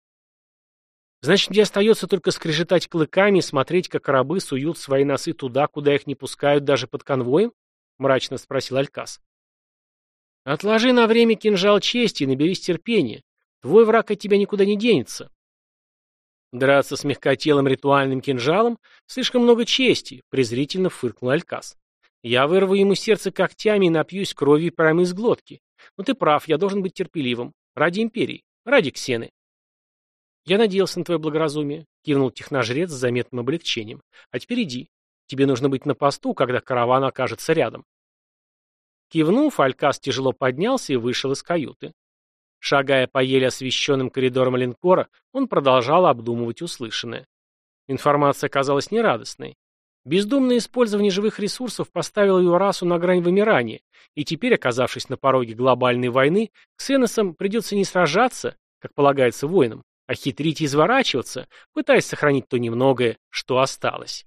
«Значит, мне остается только скрежетать клыками и смотреть, как рабы суют свои носы туда, куда их не пускают даже под конвоем?» — мрачно спросил Алькас. «Отложи на время кинжал чести и наберись терпения. Твой враг от тебя никуда не денется». «Драться с мягкотелым ритуальным кинжалом? Слишком много чести», — презрительно фыркнул Алькас. «Я вырву ему сердце когтями и напьюсь кровью прямо из глотки. Но ты прав, я должен быть терпеливым. Ради империи, ради Ксены». «Я надеялся на твое благоразумие», — кивнул техножрец с заметным облегчением. «А теперь иди. Тебе нужно быть на посту, когда караван окажется рядом». Кивнув, Алькас тяжело поднялся и вышел из каюты. Шагая по еле освещенным коридорам линкора, он продолжал обдумывать услышанное. Информация оказалась нерадостной. Бездумное использование живых ресурсов поставило его расу на грань вымирания, и теперь, оказавшись на пороге глобальной войны, ксеносам придется не сражаться, как полагается воинам, а хитрить и изворачиваться, пытаясь сохранить то немногое, что осталось.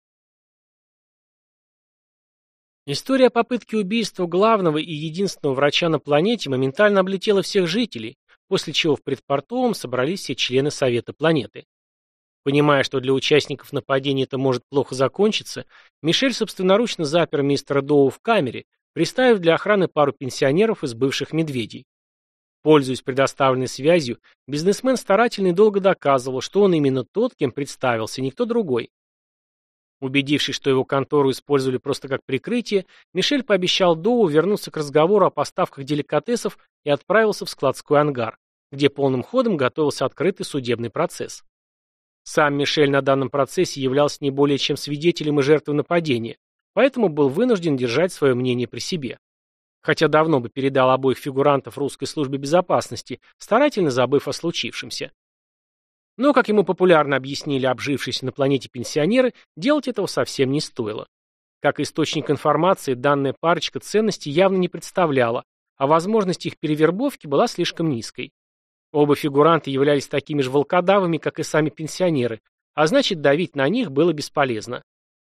История попытки убийства главного и единственного врача на планете моментально облетела всех жителей, после чего в предпортовом собрались все члены Совета планеты. Понимая, что для участников нападения это может плохо закончиться, Мишель собственноручно запер мистера Доу в камере, приставив для охраны пару пенсионеров из бывших медведей. Пользуясь предоставленной связью, бизнесмен старательно и долго доказывал, что он именно тот, кем представился, никто другой. Убедившись, что его контору использовали просто как прикрытие, Мишель пообещал Доу вернуться к разговору о поставках деликатесов и отправился в складской ангар, где полным ходом готовился открытый судебный процесс. Сам Мишель на данном процессе являлся не более чем свидетелем и жертвой нападения, поэтому был вынужден держать свое мнение при себе. Хотя давно бы передал обоих фигурантов русской службе безопасности, старательно забыв о случившемся. Но, как ему популярно объяснили обжившиеся на планете пенсионеры, делать этого совсем не стоило. Как источник информации, данная парочка ценностей явно не представляла, а возможность их перевербовки была слишком низкой. Оба фигуранта являлись такими же волкодавами, как и сами пенсионеры, а значит, давить на них было бесполезно.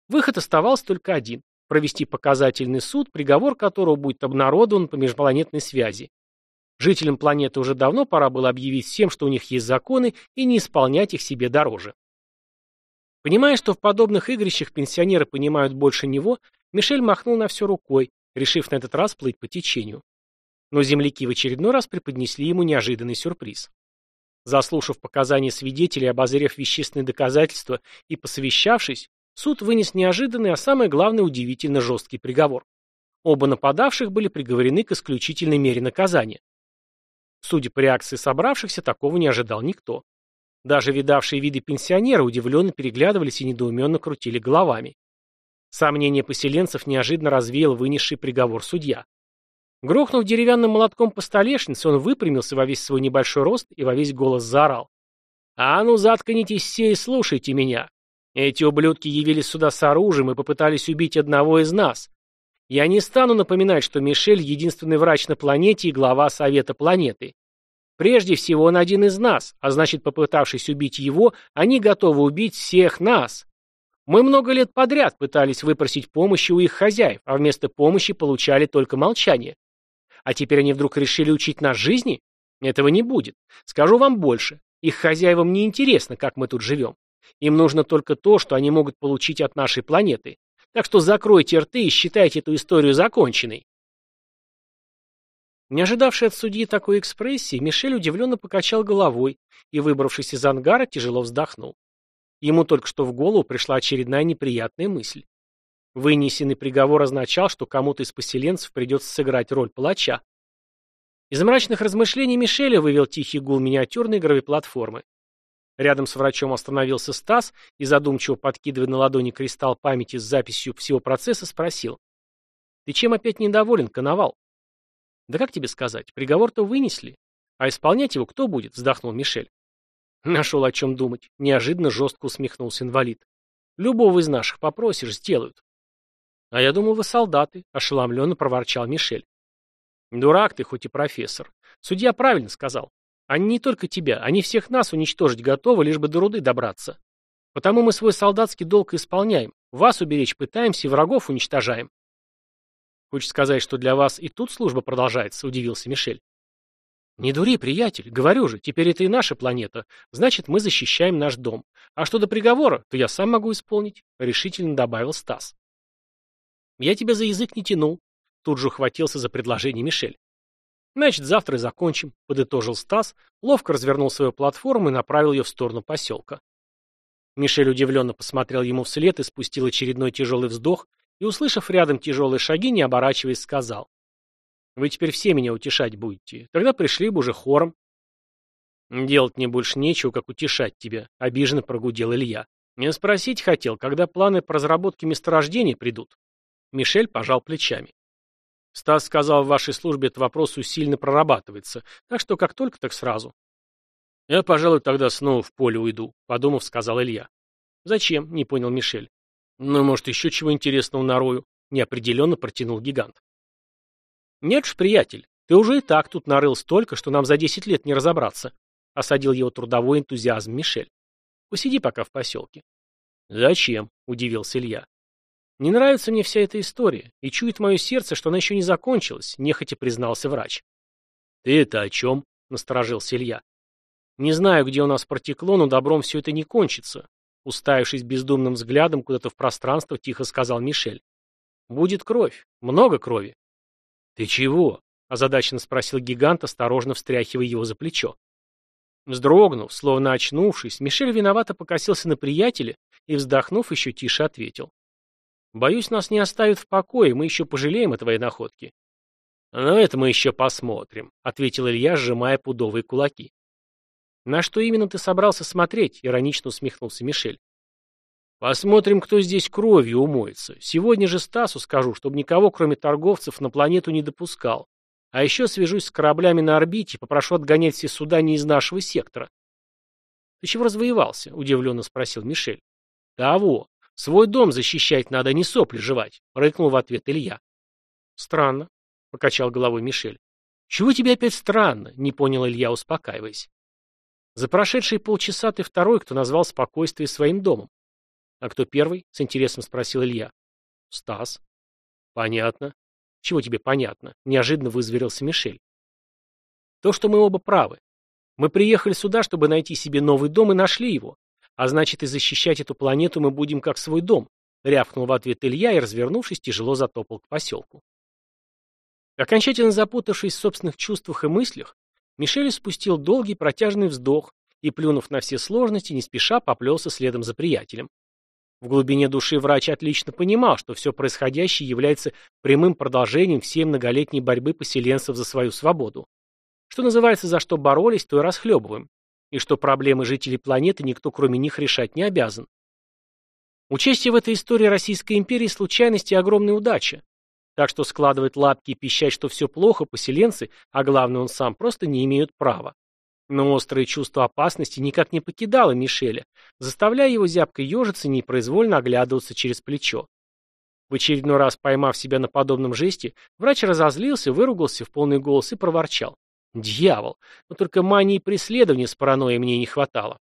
Выход оставался только один – провести показательный суд, приговор которого будет обнародован по межпланетной связи. Жителям планеты уже давно пора было объявить всем, что у них есть законы, и не исполнять их себе дороже. Понимая, что в подобных игрищах пенсионеры понимают больше него, Мишель махнул на все рукой, решив на этот раз плыть по течению. Но земляки в очередной раз преподнесли ему неожиданный сюрприз. Заслушав показания свидетелей, обозрев вещественные доказательства и посовещавшись, суд вынес неожиданный, а самое главное, удивительно жесткий приговор. Оба нападавших были приговорены к исключительной мере наказания. Судя по реакции собравшихся, такого не ожидал никто. Даже видавшие виды пенсионеры удивленно переглядывались и недоуменно крутили головами. Сомнения поселенцев неожиданно развеял вынесший приговор судья. Грохнув деревянным молотком по столешнице, он выпрямился во весь свой небольшой рост и во весь голос заорал. «А ну, заткнитесь все и слушайте меня! Эти ублюдки явились сюда с оружием и попытались убить одного из нас. Я не стану напоминать, что Мишель — единственный врач на планете и глава Совета планеты. Прежде всего, он один из нас, а значит, попытавшись убить его, они готовы убить всех нас. Мы много лет подряд пытались выпросить помощи у их хозяев, а вместо помощи получали только молчание. А теперь они вдруг решили учить нас жизни? Этого не будет. Скажу вам больше. Их хозяевам не интересно, как мы тут живем. Им нужно только то, что они могут получить от нашей планеты. Так что закройте рты и считайте эту историю законченной». Не ожидавший от судьи такой экспрессии, Мишель удивленно покачал головой и, выбравшись из ангара, тяжело вздохнул. Ему только что в голову пришла очередная неприятная мысль. Вынесенный приговор означал, что кому-то из поселенцев придется сыграть роль палача. Из мрачных размышлений Мишеля вывел тихий гул миниатюрной гравиплатформы. Рядом с врачом остановился Стас и, задумчиво подкидывая на ладони кристалл памяти с записью всего процесса, спросил. «Ты чем опять недоволен, Коновал?» «Да как тебе сказать, приговор-то вынесли. А исполнять его кто будет?» — вздохнул Мишель. «Нашел о чем думать», — неожиданно жестко усмехнулся инвалид. «Любого из наших попросишь, сделают». «А я думал, вы солдаты», — ошеломленно проворчал Мишель. «Дурак ты, хоть и профессор. Судья правильно сказал. Они не только тебя, они всех нас уничтожить готовы, лишь бы до руды добраться. Потому мы свой солдатский долг исполняем, вас уберечь пытаемся и врагов уничтожаем». «Хочешь сказать, что для вас и тут служба продолжается?» — удивился Мишель. «Не дури, приятель, говорю же, теперь это и наша планета, значит, мы защищаем наш дом. А что до приговора, то я сам могу исполнить», — решительно добавил Стас. «Я тебя за язык не тянул», — тут же ухватился за предложение Мишель. «Значит, завтра и закончим», — подытожил Стас, ловко развернул свою платформу и направил ее в сторону поселка. Мишель удивленно посмотрел ему вслед и спустил очередной тяжелый вздох, и, услышав рядом тяжелые шаги, не оборачиваясь, сказал. «Вы теперь все меня утешать будете. Тогда пришли бы уже хором». «Делать мне больше нечего, как утешать тебя», — обиженно прогудел Илья. «Не спросить хотел, когда планы по разработке месторождений придут». Мишель пожал плечами. «Стас сказал, в вашей службе этот вопрос усиленно прорабатывается, так что как только, так сразу». «Я, пожалуй, тогда снова в поле уйду», — подумав, сказал Илья. «Зачем?» — не понял Мишель. «Ну, может, еще чего интересного нарою?» — неопределенно протянул гигант. «Нет уж, приятель, ты уже и так тут нарыл столько, что нам за десять лет не разобраться», — осадил его трудовой энтузиазм Мишель. «Посиди пока в поселке». «Зачем?» — удивился Илья. «Не нравится мне вся эта история, и чует мое сердце, что она еще не закончилась», — нехотя признался врач. «Ты это о чем?» — насторожился Илья. «Не знаю, где у нас протекло, но добром все это не кончится», — уставившись бездумным взглядом куда-то в пространство, тихо сказал Мишель. «Будет кровь, много крови». «Ты чего?» — озадаченно спросил гигант, осторожно встряхивая его за плечо. Вздрогнув, словно очнувшись, Мишель виновато покосился на приятеля и, вздохнув, еще тише ответил. «Боюсь, нас не оставят в покое, мы еще пожалеем о твоей находке». «Но это мы еще посмотрим», — ответил Илья, сжимая пудовые кулаки. «На что именно ты собрался смотреть?» — иронично усмехнулся Мишель. «Посмотрим, кто здесь кровью умоется. Сегодня же Стасу скажу, чтобы никого, кроме торговцев, на планету не допускал. А еще свяжусь с кораблями на орбите, попрошу отгонять все суда не из нашего сектора». «Ты чего развоевался?» — удивленно спросил Мишель. «Того. Свой дом защищать надо, а не сопли жевать», — рыкнул в ответ Илья. «Странно», — покачал головой Мишель. «Чего тебе опять странно?» — не понял Илья, успокаиваясь. «За прошедшие полчаса ты второй, кто назвал спокойствие своим домом». А кто первый? С интересом спросил Илья. Стас. Понятно. Чего тебе понятно? Неожиданно вызверился Мишель. То, что мы оба правы. Мы приехали сюда, чтобы найти себе новый дом, и нашли его. А значит, и защищать эту планету мы будем как свой дом, рявкнул в ответ Илья и, развернувшись, тяжело затопал к поселку. Окончательно запутавшись в собственных чувствах и мыслях, Мишель спустил долгий протяжный вздох и, плюнув на все сложности, не спеша поплелся следом за приятелем. В глубине души врач отлично понимал, что все происходящее является прямым продолжением всей многолетней борьбы поселенцев за свою свободу. Что называется, за что боролись, то и расхлебываем. И что проблемы жителей планеты никто кроме них решать не обязан. Участие в этой истории Российской империи случайность и огромная удача. Так что складывать лапки и пищать, что все плохо, поселенцы, а главное он сам, просто не имеют права. Но острое чувство опасности никак не покидало Мишеля, заставляя его зябко ежиться и непроизвольно оглядываться через плечо. В очередной раз поймав себя на подобном жесте, врач разозлился, выругался в полный голос и проворчал. Дьявол! Но только мании преследования с паранойей мне не хватало.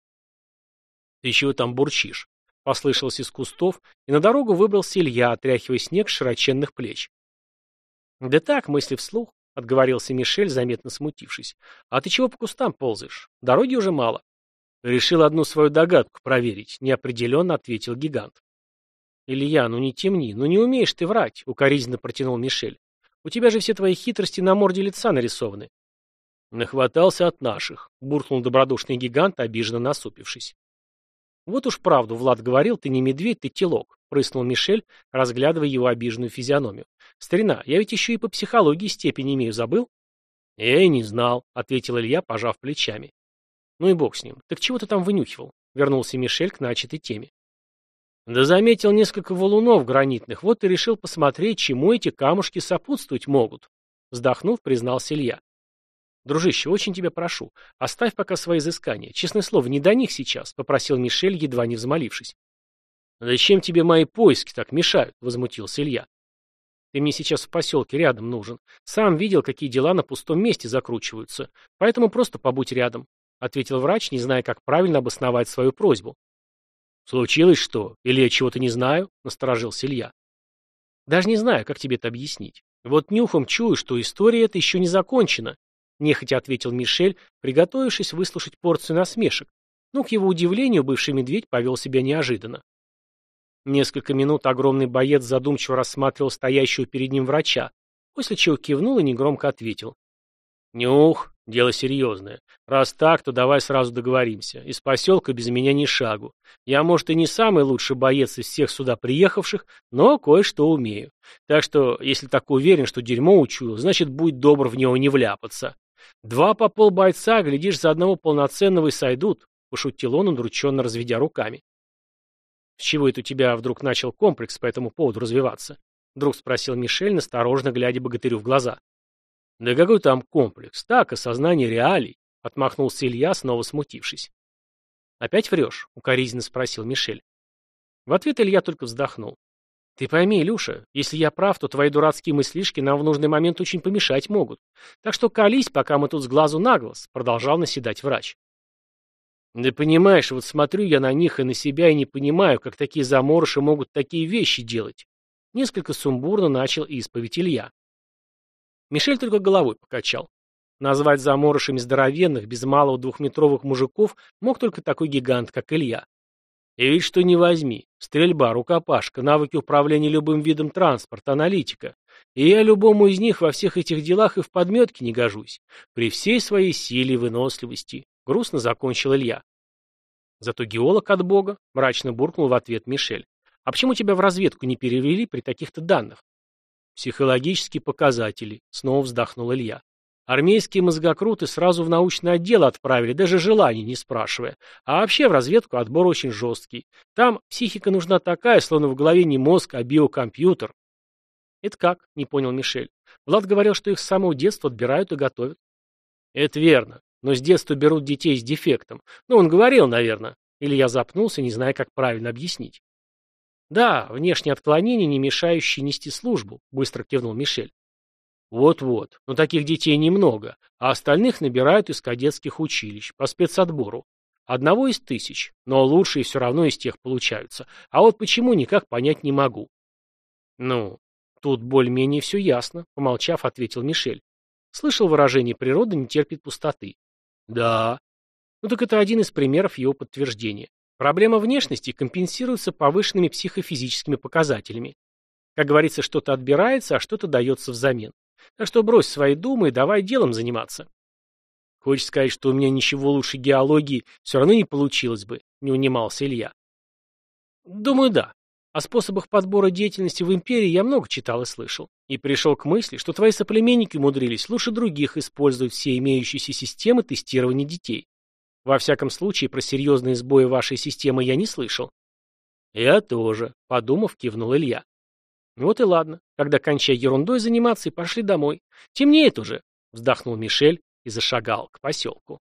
Ты чего там бурчишь? Послышалось из кустов, и на дорогу выбрался Илья, отряхивая снег с широченных плеч. Да так, мысли вслух, отговорился Мишель, заметно смутившись. А ты чего по кустам ползаешь? Дороги уже мало. Решил одну свою догадку проверить, неопределенно ответил гигант. Илья, ну не темни, ну не умеешь ты врать, укоризненно протянул Мишель. У тебя же все твои хитрости на морде лица нарисованы. Нахватался от наших, буркнул добродушный гигант, обиженно насупившись. Вот уж правду Влад говорил, ты не медведь, ты телок, прыснул Мишель, разглядывая его обиженную физиономию. Старина, я ведь еще и по психологии степень имею, забыл? Я и не знал, ответил Илья, пожав плечами. Ну и бог с ним. Так чего ты там вынюхивал? Вернулся Мишель к начатой теме. Да заметил несколько валунов гранитных, вот и решил посмотреть, чему эти камушки сопутствовать могут. Вздохнув, признался Илья. Дружище, очень тебя прошу, оставь пока свои изыскания. Честное слово, не до них сейчас, попросил Мишель, едва не взмолившись. Зачем тебе мои поиски так мешают? Возмутился Илья. Ты мне сейчас в поселке рядом нужен. Сам видел, какие дела на пустом месте закручиваются. Поэтому просто побудь рядом, ответил врач, не зная, как правильно обосновать свою просьбу. Случилось что? Или я чего-то не знаю? Насторожился Илья. Даже не знаю, как тебе это объяснить. Вот нюхом чую, что история эта еще не закончена. Нехотя ответил Мишель, приготовившись выслушать порцию насмешек. Но, к его удивлению, бывший медведь повел себя неожиданно. Несколько минут огромный боец задумчиво рассматривал стоящего перед ним врача, после чего кивнул и негромко ответил. «Нюх, дело серьезное. Раз так, то давай сразу договоримся. Из поселка без меня ни шагу. Я, может, и не самый лучший боец из всех сюда приехавших, но кое-что умею. Так что, если так уверен, что дерьмо учуял, значит, будь добр в него не вляпаться. Два по пол бойца, глядишь, за одного полноценного и сойдут», — пошутил он, удрученно разведя руками. «С чего это у тебя вдруг начал комплекс по этому поводу развиваться?» — вдруг спросил Мишель, настороженно глядя богатырю в глаза. «Да какой там комплекс? Так, осознание реалий», — отмахнулся Илья, снова смутившись. «Опять врешь?» — укоризненно спросил Мишель. В ответ Илья только вздохнул. «Ты пойми, Илюша, если я прав, то твои дурацкие мыслишки нам в нужный момент очень помешать могут. Так что колись, пока мы тут с глазу на глаз», — продолжал наседать врач. «Да понимаешь, вот смотрю я на них и на себя и не понимаю, как такие заморыши могут такие вещи делать». Несколько сумбурно начал исповедь Илья. Мишель только головой покачал. Назвать заморышами здоровенных, без малого двухметровых мужиков мог только такой гигант, как Илья. И ведь что ни возьми, стрельба, рукопашка, навыки управления любым видом транспорта, аналитика. И я любому из них во всех этих делах и в подметке не гожусь, при всей своей силе и выносливости, грустно закончил Илья. Зато геолог от бога, мрачно буркнул в ответ Мишель. А почему тебя в разведку не перевели при таких-то данных? Психологические показатели, снова вздохнул Илья. Армейские мозгокруты сразу в научный отдел отправили, даже желаний не спрашивая. А вообще в разведку отбор очень жесткий. Там психика нужна такая, словно в голове не мозг, а биокомпьютер. Это как? Не понял Мишель. Влад говорил, что их с самого детства отбирают и готовят. Это верно. Но с детства берут детей с дефектом. Ну, он говорил, наверное. Или я запнулся, не зная, как правильно объяснить. Да, внешние отклонения, не мешающие нести службу, быстро кивнул Мишель. Вот-вот, но таких детей немного, а остальных набирают из кадетских училищ, по спецотбору. Одного из тысяч, но лучшие все равно из тех получаются. А вот почему, никак понять не могу. Ну, тут более-менее все ясно, помолчав, ответил Мишель. Слышал выражение «природа не терпит пустоты». Да. Ну так это один из примеров его подтверждения. Проблема внешности компенсируется повышенными психофизическими показателями. Как говорится, что-то отбирается, а что-то дается взамен. Так что брось свои думы и давай делом заниматься. Хочешь сказать, что у меня ничего лучше геологии все равно не получилось бы, не унимался Илья. Думаю, да. О способах подбора деятельности в империи я много читал и слышал. И пришел к мысли, что твои соплеменники умудрились лучше других использовать все имеющиеся системы тестирования детей. Во всяком случае, про серьезные сбои вашей системы я не слышал. Я тоже, подумав, кивнул Илья. Вот и ладно. Тогда кончай ерундой заниматься и пошли домой. Темнеет уже, вздохнул Мишель и зашагал к поселку.